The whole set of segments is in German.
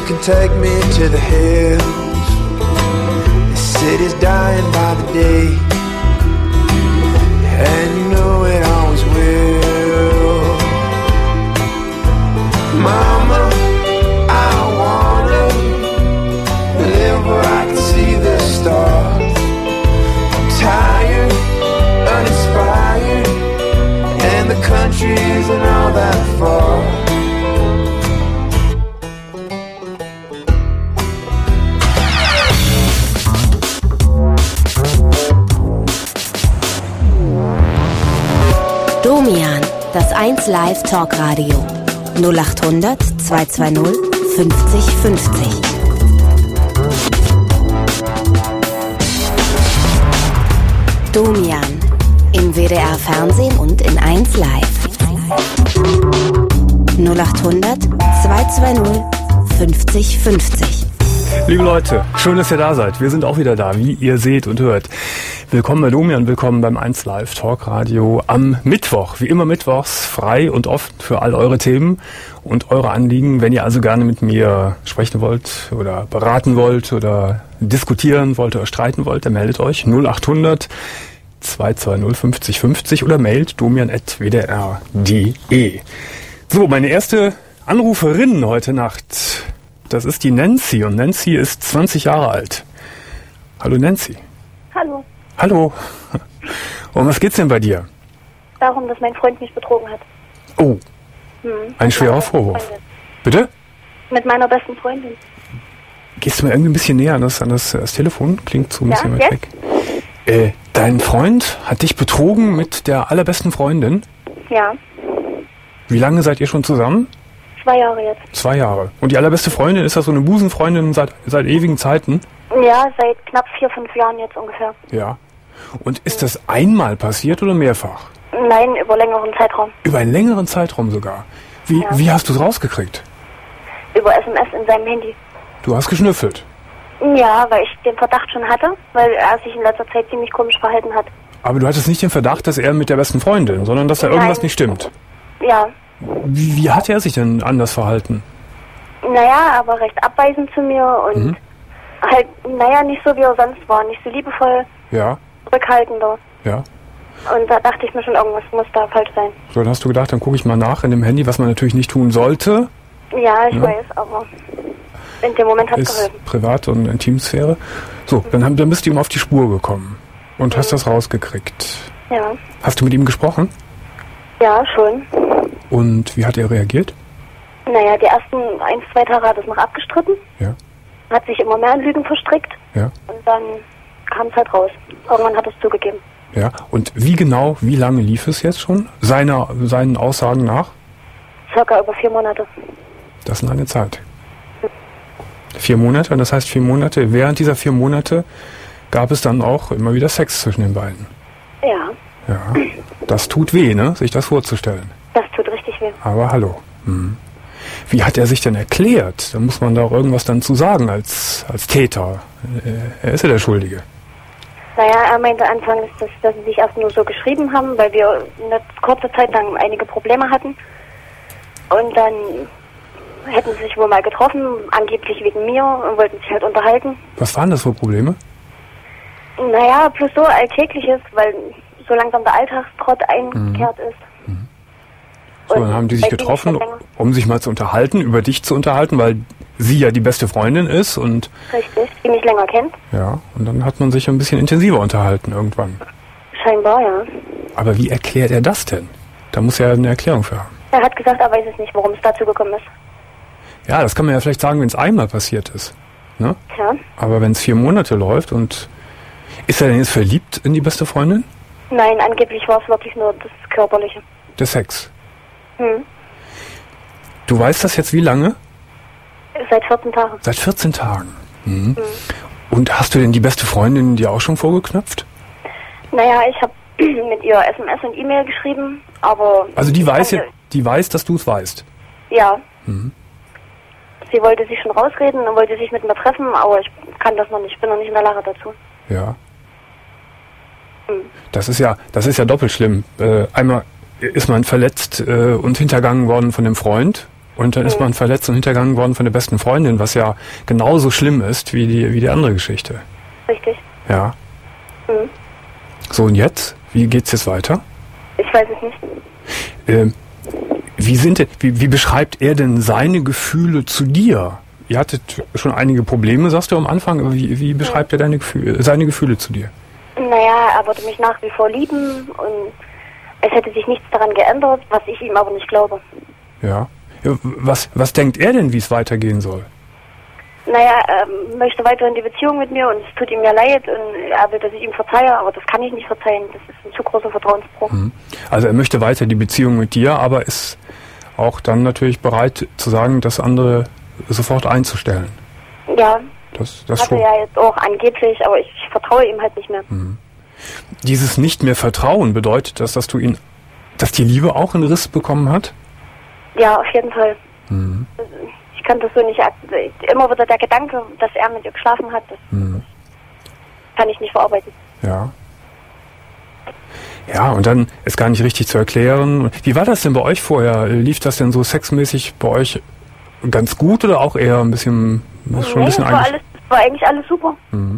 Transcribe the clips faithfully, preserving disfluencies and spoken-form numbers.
can take me to the hills. The city's dying by the day, and you know it always will. Mama, I wanna live where I can see the stars. I'm tired, uninspired, and the country isn't all that far. Domian, das eins Live Talkradio. null acht hundert zweihundertzweißig fünfzig fünfzig. Domian, im W D R Fernsehen und in eins Live. null acht hundert zweihundertzweißig fünfzig fünfzig. Liebe Leute, schön, dass ihr da seid. Wir sind auch wieder da, wie ihr seht und hört. Willkommen bei Domian, willkommen beim eins Live Talkradio am Mittwoch. Wie immer mittwochs, frei und offen für all eure Themen und eure Anliegen. Wenn ihr also gerne mit mir sprechen wollt oder beraten wollt oder diskutieren wollt oder streiten wollt, dann meldet euch null acht hundert zweihundertzweißig fünfzig fünfzig oder mailt domian at w d r punkt d e. So, meine erste Anruferin heute Nacht, das ist die Nancy, und Nancy ist zwanzig Jahre alt. Hallo Nancy. Hallo. Hallo. Um was geht's denn bei dir? Darum, dass mein Freund mich betrogen hat. Oh, Hm. ein schwerer Vorwurf. Freundin. Bitte? Mit meiner besten Freundin. Gehst du mal irgendwie ein bisschen näher an das, an das, das Telefon? Klingt so ein Ja, bisschen weit jetzt? weg. Äh, dein Freund hat dich betrogen mit der allerbesten Freundin? Ja, Wie lange seid ihr schon zusammen? zwei Jahre jetzt. Zwei Jahre. Und die allerbeste Freundin, ist das so eine Busenfreundin seit, seit ewigen Zeiten? Ja, seit knapp vier, fünf Jahren jetzt ungefähr. Ja. Und ist das einmal passiert oder mehrfach? Nein, über längeren Zeitraum. Über einen längeren Zeitraum sogar. Wie, Ja. wie hast du es rausgekriegt? Über S M S in seinem Handy. Du hast geschnüffelt. Ja, weil ich den Verdacht schon hatte, weil er sich in letzter Zeit ziemlich komisch verhalten hat. Aber du hattest nicht den Verdacht, dass er mit der besten Freundin, sondern dass da Nein. irgendwas nicht stimmt. Ja, Wie, wie hat er sich denn anders verhalten? naja, aber recht abweisend zu mir und Mhm. halt, naja, nicht so wie er sonst war. Nicht so liebevoll, Ja, zurückhaltender. ja. Und da dachte ich mir schon, irgendwas muss da falsch sein. So, dann hast du gedacht, dann gucke ich mal nach in dem Handy, was man natürlich nicht tun sollte. Ja, ich Ja. weiß, aber in dem Moment hat es Ist geholfen. Privat- und Intimsphäre. So, dann, haben, dann bist du ihm auf die Spur gekommen und hast das rausgekriegt. Ja, Hast du mit ihm gesprochen? ja, schon. Und wie hat er reagiert? Naja, die ersten ein, zwei Tage hat es noch abgestritten, Ja, hat sich immer mehr in Lügen verstrickt ja, und dann kam es halt raus. Irgendwann hat es zugegeben. ja. Und wie genau, wie lange lief es jetzt schon? Seiner, seinen Aussagen nach? Circa über vier Monate. Das ist eine lange Zeit. Vier Monate, das heißt vier Monate. Während dieser vier Monate gab es dann auch immer wieder Sex zwischen den beiden. Ja, Ja, das tut weh, ne, sich das vorzustellen. das tut richtig weh. Aber hallo. Hm. Wie hat er sich denn erklärt? Da muss man da auch irgendwas dann zu sagen als, als Täter. Äh, Er ist ja der Schuldige. Naja, er meinte anfangs, dass, dass sie sich erst nur so geschrieben haben, weil wir eine kurze Zeit lang einige Probleme hatten. Und dann hätten sie sich wohl mal getroffen, angeblich wegen mir, und wollten sich halt unterhalten. Was waren das für Probleme? Naja, plus so Alltägliches, weil so langsam der Alltagstrott eingekehrt ist. So, Und dann haben die sich bei ihm getroffen, schon länger- um sich mal zu unterhalten, über dich zu unterhalten, weil sie ja die beste Freundin ist und Richtig, die mich länger kennt. ja, und dann hat man sich ein bisschen intensiver unterhalten irgendwann. Scheinbar, ja. Aber wie erklärt er das denn? Da muss er eine Erklärung für haben. Er hat gesagt, er weiß es nicht, warum es dazu gekommen ist. Ja, das kann man ja vielleicht sagen, wenn es einmal passiert ist. Ne? Tja, Aber wenn es vier Monate läuft und ist er denn jetzt verliebt in die beste Freundin? nein, angeblich war es wirklich nur das Körperliche. Der Sex. Hm. Du weißt das jetzt wie lange? Seit vierzehn Tagen. Seit vierzehn Tagen. Mhm. Und hast du denn die beste Freundin dir auch schon vorgeknöpft? Naja, ich habe mit ihr S M S und E-Mail geschrieben, aber... Also die weiß, ich ja, kann- die weiß, dass du es weißt. Ja. Mhm. Sie wollte sich schon rausreden und wollte sich mit mir treffen, aber ich kann das noch nicht, ich bin noch nicht in der Lage dazu. Ja. Hm. Das ist ja, das ist ja doppelt schlimm. Äh, einmal ist man verletzt äh, und hintergangen worden von dem Freund Und dann ist man verletzt und hintergangen worden von der besten Freundin, was ja genauso schlimm ist wie die, wie die andere Geschichte. Richtig. Ja. Mhm. So, und jetzt? Wie geht's jetzt weiter? Ich weiß es nicht. Ähm, wie sind denn, wie, wie beschreibt er denn seine Gefühle zu dir? Ihr hattet schon einige Probleme, sagst du am Anfang, aber wie, wie beschreibt er deine Gefühle, seine Gefühle zu dir? Naja, er würde mich nach wie vor lieben und es hätte sich nichts daran geändert, was ich ihm aber nicht glaube. Ja. Was, was denkt er denn, wie es weitergehen soll? Naja, er möchte weiterhin die Beziehung mit mir und es tut ihm ja leid und er will, dass ich ihm verzeihe, aber das kann ich nicht verzeihen. Das ist ein zu großer Vertrauensbruch. Mhm. Also er möchte weiter die Beziehung mit dir, aber ist auch dann natürlich bereit zu sagen, das andere sofort einzustellen. Ja, das, das hat schon. er ja jetzt auch angeblich, aber ich vertraue ihm halt nicht mehr. Mhm. Dieses nicht mehr Vertrauen, bedeutet das, dass du ihn, dass die Liebe auch einen Riss bekommen hat? Ja, auf jeden Fall. Mhm. Ich kann das so nicht, immer wieder der Gedanke, dass er mit ihr geschlafen hat, das Mhm. kann ich nicht verarbeiten. Ja. Ja, und dann ist gar nicht richtig zu erklären. Wie war das denn bei euch vorher? Lief das denn so sexmäßig bei euch ganz gut oder auch eher ein bisschen, schon ein bisschen nee, es war, alles, es war eigentlich alles super. Mhm.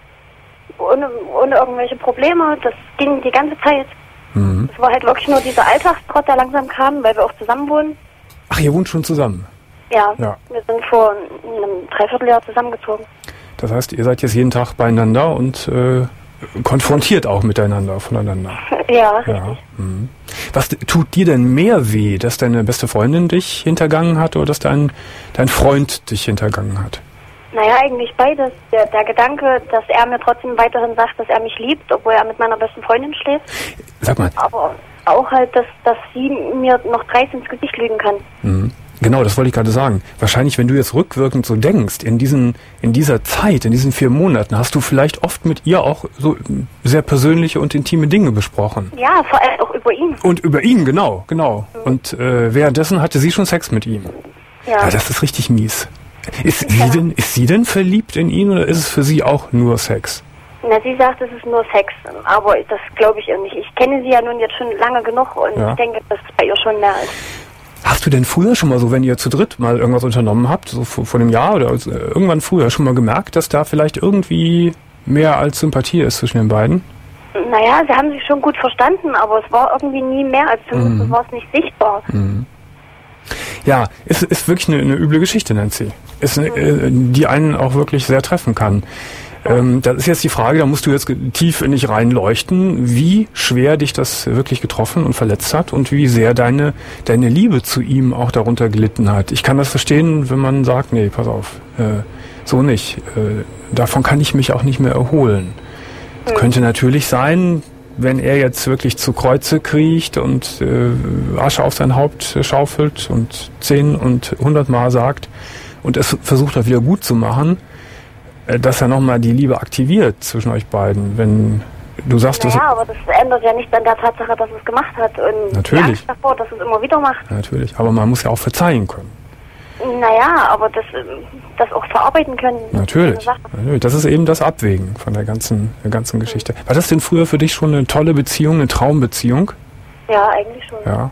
Ohne, ohne irgendwelche Probleme, das ging die ganze Zeit. Mhm. Es war halt wirklich nur dieser Alltagstrott, der langsam kam, weil wir auch zusammen wohnen. Ach, ihr wohnt schon zusammen? Ja, Ja. Wir sind vor einem Dreivierteljahr zusammengezogen. Das heißt, ihr seid jetzt jeden Tag beieinander und äh, konfrontiert auch miteinander, voneinander. Ja, richtig. Ja. Mhm. Was tut dir denn mehr weh, dass deine beste Freundin dich hintergangen hat oder dass dein, dein Freund dich hintergangen hat? Naja, eigentlich beides. Der, der Gedanke, dass er mir trotzdem weiterhin sagt, dass er mich liebt, obwohl er mit meiner besten Freundin schläft. Sag mal. Aber auch halt, dass, dass sie mir noch dreist ins Gesicht lügen kann. Mhm. Genau, das wollte ich gerade sagen. Wahrscheinlich, wenn du jetzt rückwirkend so denkst, in diesen, in dieser Zeit, in diesen vier Monaten, hast du vielleicht oft mit ihr auch so sehr persönliche und intime Dinge besprochen. Ja, vor allem auch über ihn. Und über ihn, genau, genau. Mhm. Und äh, währenddessen hatte sie schon Sex mit ihm. Ja. Ja, das ist richtig mies. Ist sie denn, ist sie denn verliebt in ihn oder ist es für sie auch nur Sex? Na, sie sagt, es ist nur Sex, aber das glaube ich ihr nicht. Ich kenne sie ja nun jetzt schon lange genug und Ja. ich denke, dass es bei ihr schon mehr ist. Hast du denn früher schon mal so, wenn ihr zu dritt mal irgendwas unternommen habt, so vor, vor einem Jahr oder äh, irgendwann früher schon mal gemerkt, dass da vielleicht irgendwie mehr als Sympathie ist zwischen den beiden? Naja, sie haben sich schon gut verstanden, aber es war irgendwie nie mehr, als zumindest Mhm. war es nicht sichtbar. Mhm. Ja, ist, ist wirklich eine, eine üble Geschichte, Nancy. Ist eine, äh, die einen auch wirklich sehr treffen kann. Ähm, das ist jetzt die Frage, da musst du jetzt tief in dich reinleuchten, wie schwer dich das wirklich getroffen und verletzt hat und wie sehr deine, deine Liebe zu ihm auch darunter gelitten hat. Ich kann das verstehen, wenn man sagt, nee, pass auf, äh, so nicht. Äh, davon kann ich mich auch nicht mehr erholen. Es Mhm. könnte natürlich sein, wenn er jetzt wirklich zu Kreuze kriecht und äh, Asche auf sein Haupt schaufelt und zehn und hundertmal sagt und es versucht er wieder gut zu machen, äh, dass er nochmal die Liebe aktiviert zwischen euch beiden. Wenn du sagst, Naja, dass aber das ändert ja nichts an der Tatsache, dass es gemacht hat und Natürlich. die Angst davor, dass es immer wieder macht. natürlich, aber man muss ja auch verzeihen können. Naja, aber das, ähm, das auch verarbeiten können. das ist Natürlich. eine Sache. Natürlich. Das ist eben das Abwägen von der ganzen, der ganzen Geschichte. War das denn früher für dich schon eine tolle Beziehung, eine Traumbeziehung? Ja, eigentlich schon. Ja.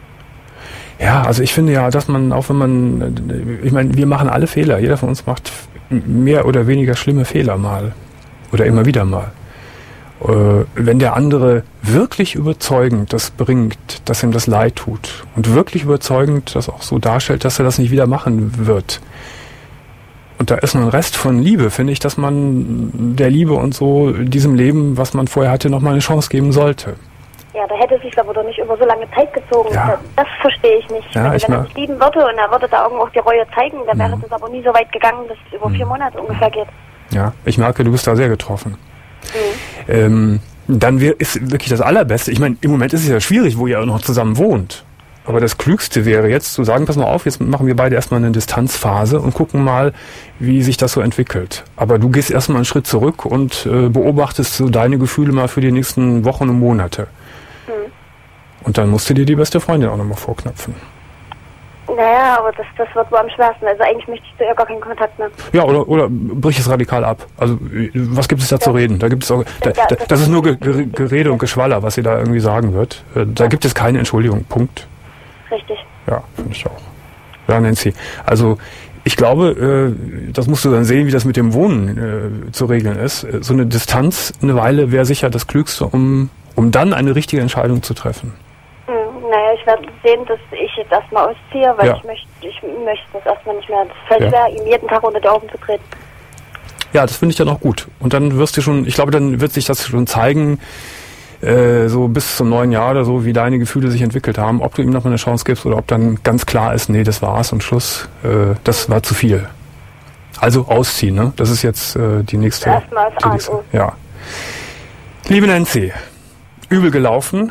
Ja, also ich finde ja, dass man, auch wenn man, ich meine, wir machen alle Fehler. Jeder von uns macht mehr oder weniger schlimme Fehler mal. Oder immer wieder mal. Äh, wenn der andere wirklich überzeugend das bringt, dass ihm das leid tut und wirklich überzeugend das auch so darstellt, dass er das nicht wieder machen wird. Und da ist noch ein Rest von Liebe, finde ich, dass man der Liebe und so diesem Leben, was man vorher hatte, nochmal eine Chance geben sollte. Ja, da hätte es sich aber doch nicht über so lange Zeit gezogen. Ja. Das, das verstehe ich nicht. Ja, wenn ich wenn er mag- mich lieben würde und er würde da irgendwo auch die Reue zeigen, dann wäre Mhm. das aber nie so weit gegangen, dass es über vier Monate ungefähr geht. Ja, ich merke, du bist da sehr getroffen. Mhm. Ähm, dann wär, ist wirklich das Allerbeste. Ich meine, im Moment ist es ja schwierig, wo ihr auch noch zusammen wohnt. Aber das Klügste wäre jetzt zu sagen, pass mal auf, jetzt machen wir beide erstmal eine Distanzphase und gucken mal, wie sich das so entwickelt. Aber du gehst erstmal einen Schritt zurück und äh, beobachtest so deine Gefühle mal für die nächsten Wochen und Monate. Mhm. Und dann musst du dir die beste Freundin auch nochmal vorknöpfen. Naja, aber das, das wird wohl am schwersten. Also eigentlich möchte ich zu ihr gar keinen Kontakt mehr. Ja, oder, oder brich es radikal ab. Also, äh, was gibt es da zu reden? Da gibt es auch, da, Ja, da, das- das ist nur Ge- Ge- Gerede und Geschwaller, was sie da irgendwie sagen wird. Äh, Da gibt es keine Entschuldigung. Punkt. Richtig. Ja, finde ich auch. Ja, Nancy. Also ich glaube, äh, das musst du dann sehen, wie das mit dem Wohnen äh, zu regeln ist. So eine Distanz, eine Weile wäre sicher das Klügste, um, um dann eine richtige Entscheidung zu treffen. Hm, naja, ich werde sehen, dass ich jetzt erstmal ausziehe, weil Ja. ich möchte ich möchte das erstmal nicht mehr. Das fällt Ja. schwer, ihm jeden Tag unter die Augen zu treten. Ja, das finde ich dann auch gut. Und dann wirst du schon, ich glaube, dann wird sich das schon zeigen, äh, so bis zum neuen Jahr oder so, wie deine Gefühle sich entwickelt haben, ob du ihm noch mal eine Chance gibst oder ob dann ganz klar ist, nee, das war's und Schluss, äh, das war zu viel. Also ausziehen, ne? Das ist jetzt äh, die nächste. Erstmal das die A und nächste- O. Ja. Liebe Nancy, übel gelaufen,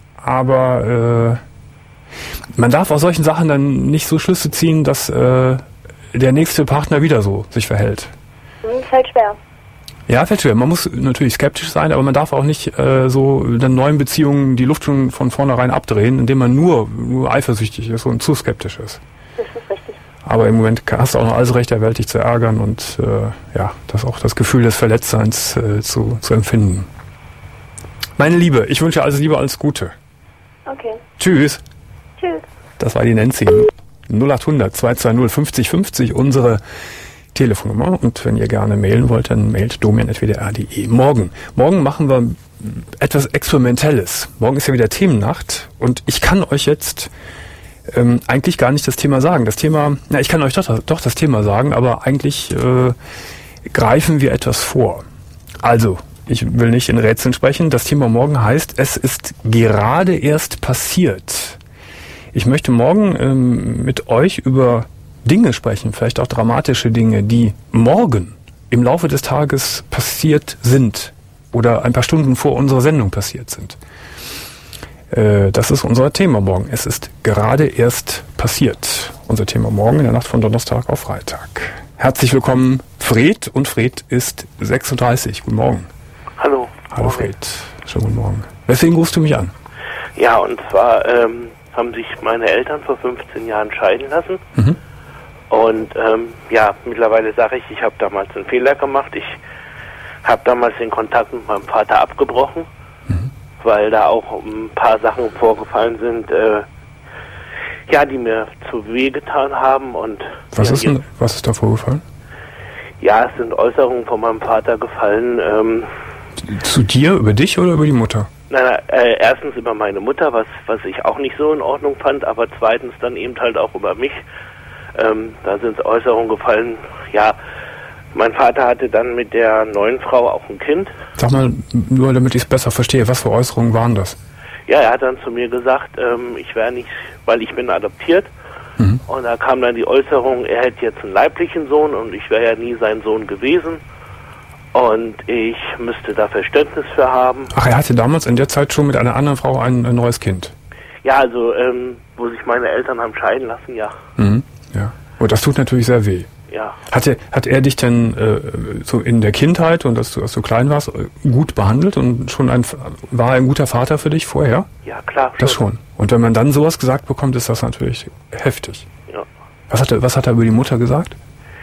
aber äh, man darf aus solchen Sachen dann nicht so Schlüsse ziehen, dass äh, der nächste Partner wieder so sich verhält. Hm, fällt schwer. Ja, fällt schwer. Man muss natürlich skeptisch sein, aber man darf auch nicht äh, so in neuen Beziehungen die Luft schon von vornherein abdrehen, indem man nur, nur eifersüchtig ist und zu skeptisch ist. Das ist richtig. Aber im Moment hast du auch noch alles Recht der Welt, dich zu ärgern und äh, ja, das auch das Gefühl des Verletztseins äh, zu, zu empfinden. Meine Liebe, ich wünsche alles Liebe, alles Gute. Okay. Tschüss. Tschüss. Das war die Nancy. null acht hundert zwei zwei null fünfzig fünfzig, unsere Telefonnummer. Und wenn ihr gerne mailen wollt, dann mailt domian at w d r punkt d e. Morgen. Morgen machen wir etwas Experimentelles. Morgen ist ja wieder Themennacht und ich kann euch jetzt ähm, eigentlich gar nicht das Thema sagen. Das Thema, na, ich kann euch doch, doch das Thema sagen, aber eigentlich äh, greifen wir etwas vor. Also, ich will nicht in Rätseln sprechen. Das Thema morgen heißt, es ist gerade erst passiert. Ich möchte morgen ähm, mit euch über Dinge sprechen, vielleicht auch dramatische Dinge, die morgen im Laufe des Tages passiert sind oder ein paar Stunden vor unserer Sendung passiert sind. Äh, das ist unser Thema morgen. Es ist gerade erst passiert. Unser Thema morgen in der Nacht von Donnerstag auf Freitag. Herzlich willkommen, Fred. Und Fred ist sechsunddreißig. Guten Morgen. Hallo. Hallo Fred. Schönen guten Morgen. Weswegen rufst du mich an? Ja, und zwar ähm, haben sich meine Eltern vor fünfzehn Jahren scheiden lassen. Mhm. Und ähm, ja, mittlerweile sage ich, ich habe damals einen Fehler gemacht. Ich habe damals den Kontakt mit meinem Vater abgebrochen, mhm. weil da auch ein paar Sachen vorgefallen sind, äh, ja, die mir zu weh getan haben. Und Was ja, ist denn, was ist da vorgefallen? Ja, es sind Äußerungen von meinem Vater gefallen. Ähm, Zu dir, über dich oder über die Mutter? Nein, nein, äh, erstens über meine Mutter, was, was ich auch nicht so in Ordnung fand, aber zweitens dann eben halt auch über mich. Ähm, da sind Äußerungen gefallen. Ja, mein Vater hatte dann mit der neuen Frau auch ein Kind. Sag mal, nur damit ich es besser verstehe, was für Äußerungen waren das? Ja, er hat dann zu mir gesagt, ähm, ich wäre nicht, weil ich bin adoptiert. Mhm. Und da kam dann die Äußerung, er hätte jetzt einen leiblichen Sohn und ich wäre ja nie sein Sohn gewesen. Und ich müsste da Verständnis für haben. Ach, er hatte damals in der Zeit schon mit einer anderen Frau ein, ein neues Kind? Ja, also, ähm, wo sich meine Eltern haben scheiden lassen, ja. Mhm. Ja. Und das tut natürlich sehr weh. Ja. Hat er, hat er dich denn äh, so in der Kindheit und als du, als du klein warst, gut behandelt und schon ein, war er ein guter Vater für dich vorher? Ja, klar. Schon. Das schon. Und wenn man dann sowas gesagt bekommt, ist das natürlich heftig. Ja. Was hat er, was hat er über die Mutter gesagt?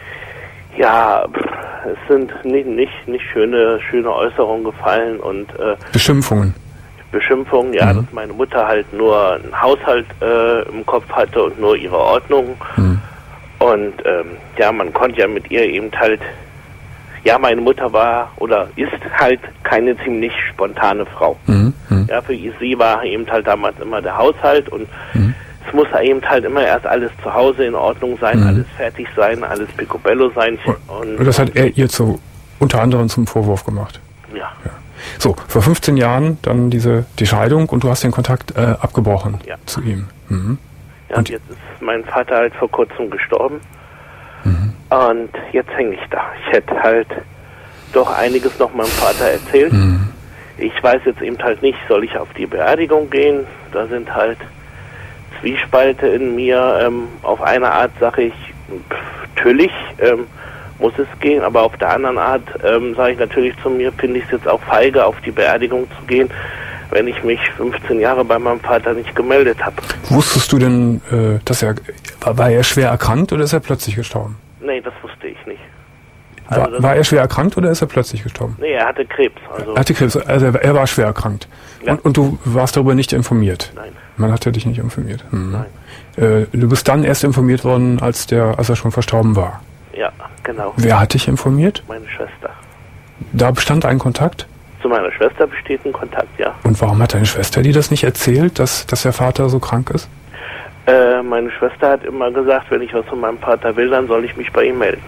Ja, es sind nicht, nicht, nicht schöne, schöne Äußerungen gefallen und äh, Beschimpfungen. Beschimpfungen, ja, Mhm. dass meine Mutter halt nur einen Haushalt äh, im Kopf hatte und nur ihre Ordnung. Mhm. Und ähm, ja, man konnte ja mit ihr eben halt, ja, meine Mutter war oder ist halt keine ziemlich spontane Frau. Mhm. Mhm. Ja, für sie war eben halt damals immer der Haushalt und Mhm. es muss eben halt immer erst alles zu Hause in Ordnung sein, Mhm. alles fertig sein, alles picobello sein. Und, Und das hat er ihr zu, unter anderem zum Vorwurf gemacht. ja. Ja. So, vor fünfzehn Jahren dann diese die Scheidung und du hast den Kontakt äh, abgebrochen Ja. zu ihm. Mhm. Ja, Und- und jetzt ist mein Vater halt vor kurzem gestorben. Mhm. Und jetzt hänge ich da. Ich hätte halt doch einiges noch meinem Vater erzählt. Mhm. Ich weiß jetzt eben halt nicht, soll ich auf die Beerdigung gehen? Da sind halt Zwiespalte in mir. Ähm, auf eine Art sage ich, pff, natürlich ähm, muss es gehen, aber auf der anderen Art ähm, sage ich natürlich zu mir, finde ich es jetzt auch feige, auf die Beerdigung zu gehen, wenn ich mich fünfzehn Jahre bei meinem Vater nicht gemeldet habe. Wusstest du denn, äh, dass er, war, war er schwer erkrankt oder ist er plötzlich gestorben? Nee, das wusste ich nicht. War, Also das- war er schwer erkrankt oder ist er plötzlich gestorben? Nee, er hatte Krebs. Also Er hatte Krebs, also er, er war schwer erkrankt. Ja. Und, und du warst darüber nicht informiert? nein. Man hatte dich nicht informiert. Hm. Nein. Äh, du bist dann erst informiert worden, als der, als er schon verstorben war. Ja, genau. Wer hat dich informiert? Meine Schwester. Da bestand ein Kontakt? Zu meiner Schwester besteht ein Kontakt, ja. Und warum hat deine Schwester dir das nicht erzählt, dass, dass der Vater so krank ist? Äh, meine Schwester hat immer gesagt, wenn ich was von meinem Vater will, dann soll ich mich bei ihm melden.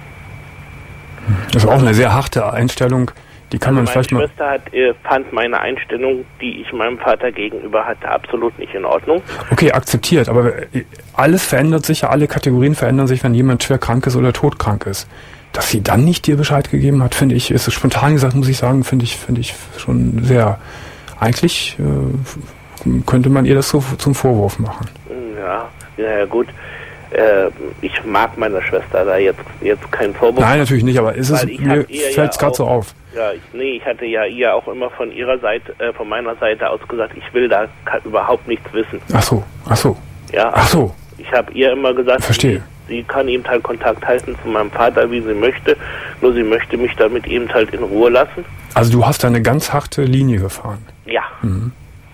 Das ist auch eine sehr harte Einstellung. Die kann also man meine vielleicht mal... Meine Schwester hat, äh, fand meine Einstellung, die ich meinem Vater gegenüber hatte, absolut nicht in Ordnung. Okay, akzeptiert. Aber alles verändert sich ja, alle Kategorien verändern sich, wenn jemand schwer krank ist oder todkrank ist. Dass sie dann nicht dir Bescheid gegeben hat, finde ich, ist spontan gesagt, muss ich sagen, finde ich, finde ich schon sehr... Eigentlich äh, könnte man ihr das so zum Vorwurf machen. Ja, ja gut. Äh, ich mag meiner Schwester da jetzt, jetzt keinen Vorwurf. Nein, natürlich nicht, aber ist es, mir fällt es gerade so auf. Ja, ich, nee, ich hatte ja ihr auch immer von ihrer Seite, äh, von meiner Seite aus gesagt, ich will da überhaupt nichts wissen. Ach so, ach so. Ja, ach so. Ich habe ihr immer gesagt, verstehe. Sie, sie kann eben halt Kontakt halten zu meinem Vater, wie sie möchte, nur sie möchte mich damit eben halt in Ruhe lassen. Also du hast da eine ganz harte Linie gefahren. Ja. Mhm.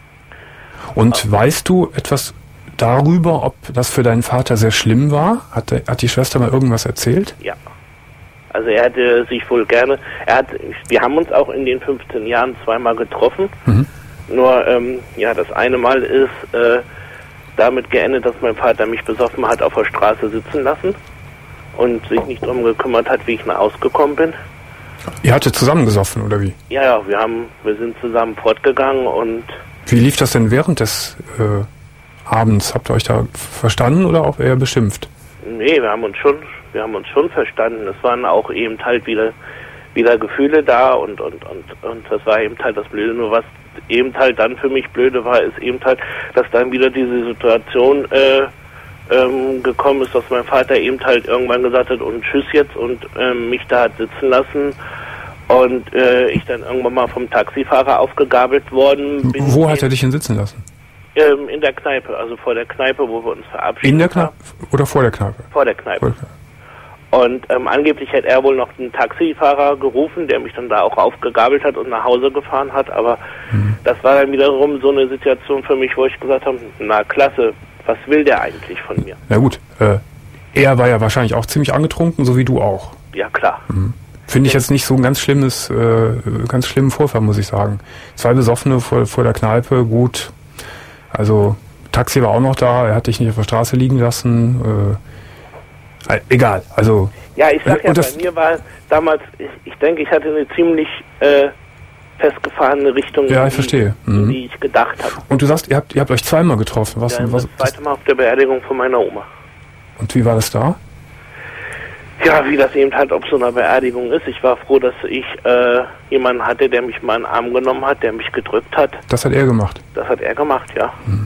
Und okay. Weißt du etwas darüber, ob das für deinen Vater sehr schlimm war? Hat, der, hat die Schwester mal irgendwas erzählt? Ja. Also er hätte sich wohl gerne, er hat, wir haben uns auch in den fünfzehn Jahren zweimal getroffen. Mhm. Nur, ähm, ja, das eine Mal ist äh, damit geendet, dass mein Vater mich besoffen hat auf der Straße sitzen lassen und sich nicht darum gekümmert hat, wie ich nach Hause gekommen bin. Ihr hattet zusammen gesoffen, oder wie? Ja, ja, wir haben, wir sind zusammen fortgegangen und... Wie lief das denn während des äh, Abends? Habt ihr euch da verstanden oder auch eher beschimpft? Nee, wir haben uns schon, wir haben uns schon verstanden. Es waren auch eben halt wieder, wieder Gefühle da und, und, und, und das war eben halt das Blöde. Nur was eben halt dann für mich blöde war, ist eben halt, dass dann wieder diese Situation äh, ähm, gekommen ist, dass mein Vater eben halt irgendwann gesagt hat, und tschüss jetzt, und ähm, mich da hat sitzen lassen. Und äh, ich dann irgendwann mal vom Taxifahrer aufgegabelt worden bin. Wo hat er dich denn sitzen lassen? Ähm, in der Kneipe, also vor der Kneipe, wo wir uns verabschiedet haben. In der Kneipe oder vor der Kneipe? Vor der Kneipe. Vor der Kneipe. Und ähm, angeblich hat er wohl noch einen Taxifahrer gerufen, der mich dann da auch aufgegabelt hat und nach Hause gefahren hat. Aber mhm. das war dann wiederum so eine Situation für mich, wo ich gesagt habe, na klasse, was will der eigentlich von mir? Na gut, äh, er war ja wahrscheinlich auch ziemlich angetrunken, so wie du auch. Ja, klar. Mhm. Finde ich jetzt nicht so ein ganz schlimmes, äh, ganz schlimmen Vorfall, muss ich sagen. Zwei Besoffene vor, vor der Kneipe, gut. Also, Taxi war auch noch da, er hat dich nicht auf der Straße liegen lassen. Äh, egal, also... Ja, ich sag ja, bei mir war damals, ich, ich denke, ich hatte eine ziemlich äh, festgefahrene Richtung, ja, ich die, verstehe. Mhm. die ich gedacht habe. Und du sagst, ihr habt, ihr habt euch zweimal getroffen. Was, ja, was, das zweite Mal auf der Beerdigung von meiner Oma. Und wie war das da? Ja, wie das eben halt auf so einer Beerdigung ist. Ich war froh, dass ich äh, jemanden hatte, der mich mal in den Arm genommen hat, der mich gedrückt hat. Das hat er gemacht? Das hat er gemacht, ja. Mhm.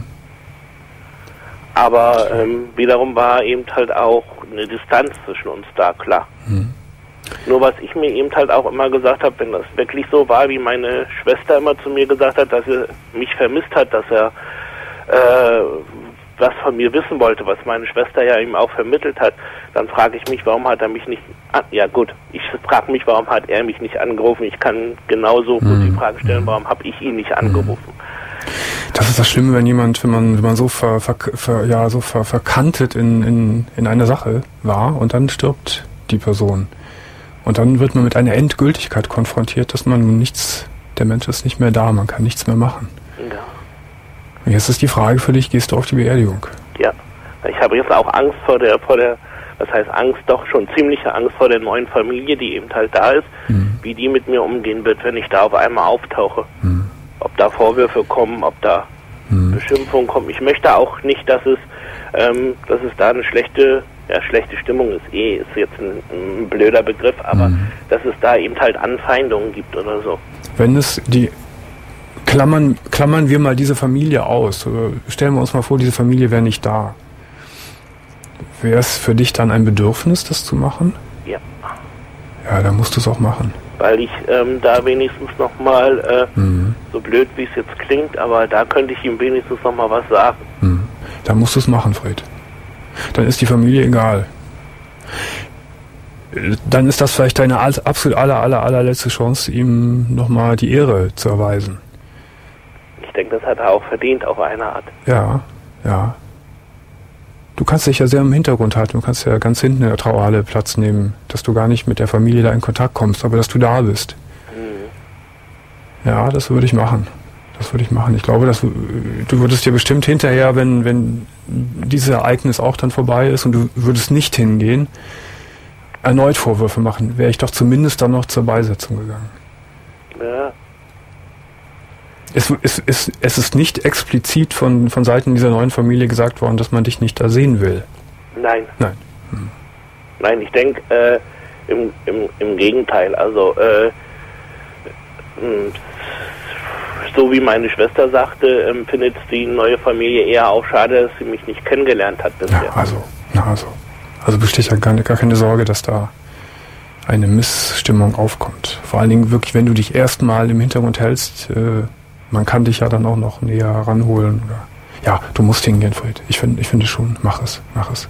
Aber ähm, wiederum war eben halt auch eine Distanz zwischen uns da, klar. Mhm. Nur was ich mir eben halt auch immer gesagt habe, wenn das wirklich so war, wie meine Schwester immer zu mir gesagt hat, dass er mich vermisst hat, dass er äh, was von mir wissen wollte, was meine Schwester ja ihm auch vermittelt hat, dann frage ich mich, warum hat er mich nicht... An ja gut, ich frage mich, warum hat er mich nicht angerufen? Ich kann genauso gut mhm. die Frage stellen, warum habe ich ihn nicht angerufen? Das ist das Schlimme, wenn jemand, wenn man, wenn man so ver, ver, ver, ja, so ver, verkantet in, in, in einer Sache war und dann stirbt die Person. Und dann wird man mit einer Endgültigkeit konfrontiert, dass man nichts, der Mensch ist nicht mehr da, man kann nichts mehr machen. Ja. Und jetzt ist die Frage für dich, gehst du auf die Beerdigung? Ja, ich habe jetzt auch Angst vor der, vor der, was heißt Angst, doch schon ziemliche Angst vor der neuen Familie, die eben halt da ist, mhm. wie die mit mir umgehen wird, wenn ich da auf einmal auftauche. Mhm. Ob da Vorwürfe kommen, ob da mhm. Beschimpfungen kommen. Ich möchte auch nicht, dass es, ähm, dass es da eine schlechte, ja, schlechte Stimmung ist. Eh, ist jetzt ein, ein blöder Begriff, aber mhm. dass es da eben halt Anfeindungen gibt oder so. Wenn es die Klammern, klammern wir mal diese Familie aus. Stellen wir uns mal vor, diese Familie wäre nicht da. Wäre es für dich dann ein Bedürfnis, das zu machen? Ja. Ja, dann musst du es auch machen. Weil ich ähm, da wenigstens nochmal, äh, mhm. so blöd wie es jetzt klingt, aber da könnte ich ihm wenigstens nochmal was sagen. Mhm. Dann musst du es machen, Fred. Dann ist die Familie egal. Dann ist das vielleicht deine absolut aller, aller, allerletzte Chance, ihm nochmal die Ehre zu erweisen. Ich denke, das hat er auch verdient auf eine Art. Ja, ja. Du kannst dich ja sehr im Hintergrund halten. Du kannst ja ganz hinten in der Trauerhalle Platz nehmen, dass du gar nicht mit der Familie da in Kontakt kommst, aber dass du da bist. Mhm. Ja, das würde ich machen. Das würde ich machen. Ich glaube, dass du, du würdest dir bestimmt hinterher, wenn, wenn dieses Ereignis auch dann vorbei ist und du würdest nicht hingehen, erneut Vorwürfe machen. Wäre ich doch zumindest dann noch zur Beisetzung gegangen. Ja. Es, es, es, es ist nicht explizit von, von Seiten dieser neuen Familie gesagt worden, dass man dich nicht da sehen will. Nein. Nein. Hm. Nein, ich denke äh, im, im, im Gegenteil. Also äh, so wie meine Schwester sagte, ähm, findet die neue Familie eher auch schade, dass sie mich nicht kennengelernt hat bisher. Ja, also, na also. Also besteht ja gar, gar keine Sorge, dass da eine Missstimmung aufkommt. Vor allen Dingen wirklich, wenn du dich erstmal im Hintergrund hältst, äh, man kann dich ja dann auch noch näher ranholen. Oder ja, du musst hingehen, Fred. Ich finde ich finde schon, mach es, mach es.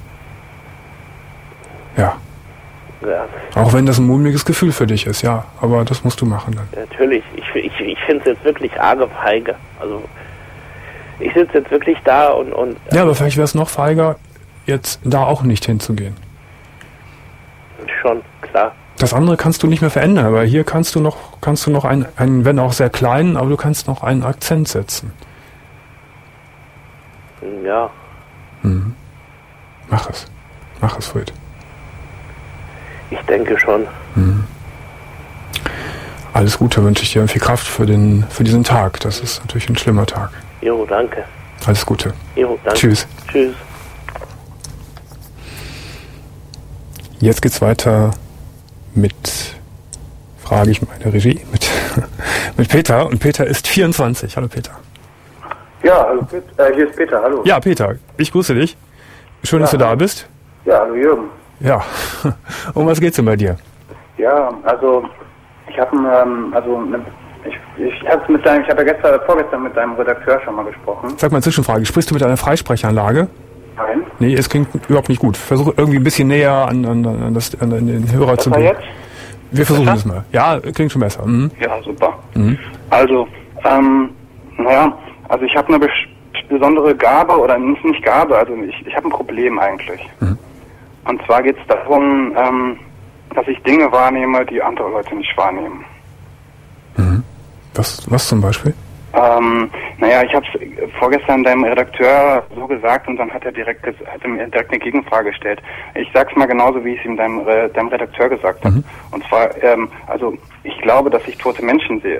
Ja. Ja. Auch wenn das ein mulmiges Gefühl für dich ist, ja. Aber das musst du machen dann. Natürlich. Ich, ich, ich finde es jetzt wirklich arge feige. Also ich sitze jetzt wirklich da und... und ja, aber vielleicht wäre es noch feiger, jetzt da auch nicht hinzugehen. Schon, klar. Das andere kannst du nicht mehr verändern, aber hier kannst du noch, kannst du noch einen, einen, wenn auch sehr kleinen, aber du kannst noch einen Akzent setzen. Ja. Mhm. Mach es. Mach es, Fred. Ich denke schon. Mhm. Alles Gute wünsche ich dir und viel Kraft für den, für diesen Tag. Das ist natürlich ein schlimmer Tag. Jo, danke. Alles Gute. Jo, danke. Tschüss. Tschüss. Jetzt geht's weiter mit, frage ich meine Regie, mit, mit Peter. Und Peter ist vierundzwanzig. Hallo Peter. Ja, hallo Peter. Äh, hier ist Peter, hallo. Ja, Peter, ich grüße dich. Schön, ja, dass du da bist. Ja, hallo Jürgen. Ja, um was geht's denn bei dir? Ja, also ich habe ähm, also ne, ich ich habe mit deinem, ich habe ja gestern, vorgestern mit deinem Redakteur schon mal gesprochen. Sag mal Zwischenfrage, sprichst du mit einer Freisprechanlage? Nein. Nee, es klingt überhaupt nicht gut. Versuch irgendwie ein bisschen näher an, an, an, das, an den Hörer Was zu war gehen. jetzt? Wir versuchen es mal. Ja, klingt schon besser. Mhm. Ja, super. Mhm. Also, ähm, naja, also ich habe eine bes- besondere Gabe, oder nicht, nicht Gabe, also ich, ich habe ein Problem eigentlich. Mhm. Und zwar geht es darum, ähm, dass ich Dinge wahrnehme, die andere Leute nicht wahrnehmen. Mhm. Was, was zum Beispiel? Ähm, naja, ich habe es vorgestern deinem Redakteur so gesagt und dann hat er direkt ges- hat er mir direkt eine Gegenfrage gestellt. Ich sag's mal genauso, wie ich es ihm deinem, Re- deinem Redakteur gesagt habe. Mhm. Und zwar, ähm, also ich glaube, dass ich tote Menschen sehe.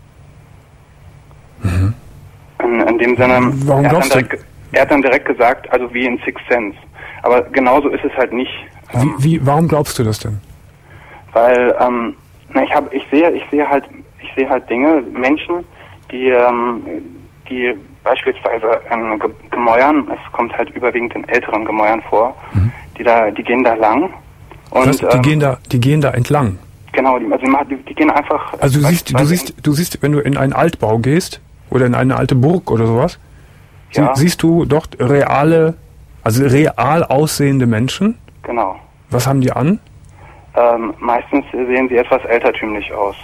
Mhm. In, in dem Sinne, Warum er, hat glaubst dann du? direkt, er hat dann direkt gesagt, also wie in Sixth Sense. Aber genauso ist es halt nicht. Ähm, Wie, wie, warum glaubst du das denn? Weil, ähm, na, ich habe, ich sehe, ich sehe halt, ich sehe halt Dinge, Menschen, die, ähm, die beispielsweise in Ge- Gemäuern, es kommt halt überwiegend in älteren Gemäuern vor, mhm. die da, die gehen da lang und Was, die ähm, gehen da, die gehen da entlang. genau, die, also die, machen- die, die gehen einfach. Also du siehst, du beispielsweise siehst, du siehst, wenn du in einen Altbau gehst oder in eine alte Burg oder sowas, sie, Ja. siehst du dort reale, also real aussehende Menschen. in, genau. Was haben die an? Ähm, meistens sehen sie etwas altertümlich aus.